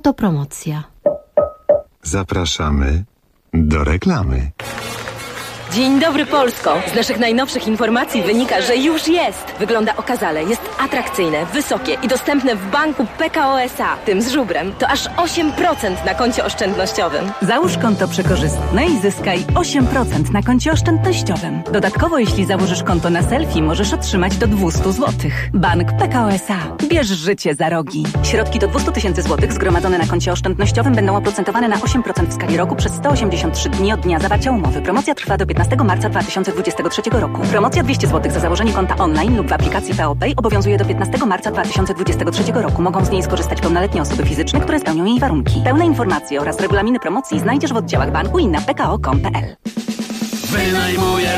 Autopromocja. Zapraszamy do reklamy. Dzień dobry, Polsko. Z naszych najnowszych informacji wynika, że już jest. Wygląda okazale, jest atrakcyjne, wysokie i dostępne w banku PKO SA. Tym z żubrem to aż 8% na koncie oszczędnościowym. Załóż konto przekorzystne i zyskaj 8% na koncie oszczędnościowym. Dodatkowo, jeśli założysz konto na selfie, możesz otrzymać do 200 zł. Bank PKO SA. Bierz życie za rogi. Środki do 200 000 złotych zgromadzone na koncie oszczędnościowym będą oprocentowane na 8% w skali roku przez 183 dni od dnia zawarcia umowy. Promocja trwa do 15 marca 2023 roku. Promocja 200 zł za założenie konta online lub w aplikacji PO Pay obowiązuje do 15 marca 2023 roku. Mogą z niej skorzystać pełnoletnie osoby fizyczne, które spełnią jej warunki. Pełne informacje oraz regulaminy promocji znajdziesz w oddziałach banku i na pko.com.pl. Wynajmuję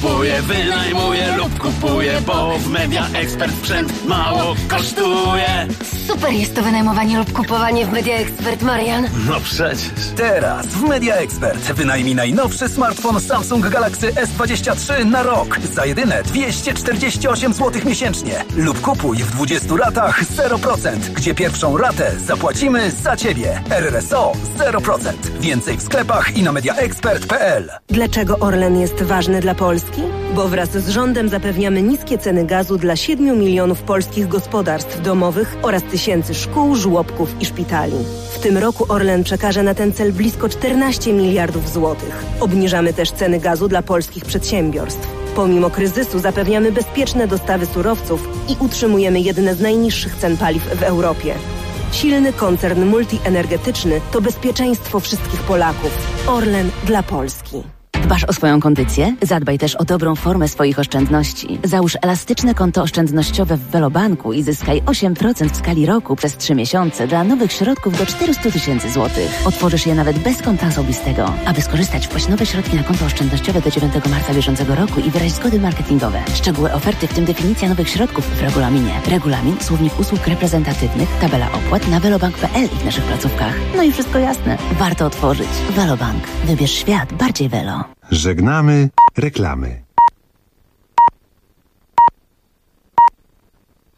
lub kupuję, bo w Media Expert sprzęt mało kosztuje. Super jest to wynajmowanie lub kupowanie w Media Expert, Marian. No przecież. Teraz w Media Expert wynajmij najnowszy smartfon Samsung Galaxy S23 na rok za jedyne 248 zł miesięcznie. Lub kupuj w 20 ratach 0%, gdzie pierwszą ratę zapłacimy za Ciebie. RRSO 0%. Więcej w sklepach i na mediaexpert.pl. Dlaczego Orlen jest ważny dla Polski? Bo wraz z rządem zapewniamy niskie ceny gazu dla 7 milionów polskich gospodarstw domowych oraz tysięcy szkół, żłobków i szpitali. W tym roku Orlen przekaże na ten cel blisko 14 miliardów złotych. Obniżamy też ceny gazu dla polskich przedsiębiorstw. Pomimo kryzysu zapewniamy bezpieczne dostawy surowców i utrzymujemy jedne z najniższych cen paliw w Europie. Silny koncern multienergetyczny to bezpieczeństwo wszystkich Polaków. Orlen dla Polski. Dbasz o swoją kondycję? Zadbaj też o dobrą formę swoich oszczędności. Załóż elastyczne konto oszczędnościowe w Velobanku i zyskaj 8% w skali roku przez 3 miesiące dla nowych środków do 400 000 złotych. Otworzysz je nawet bez konta osobistego. Aby skorzystać, wpłać nowe środki na konto oszczędnościowe do 9 marca bieżącego roku i wyraź zgody marketingowe. Szczegóły oferty, w tym definicja nowych środków w regulaminie. Regulamin, słownik usług reprezentatywnych, tabela opłat na velobank.pl i w naszych placówkach. No i wszystko jasne. Warto otworzyć. Velobank. Wybierz świat bardziej Velo. Żegnamy reklamy.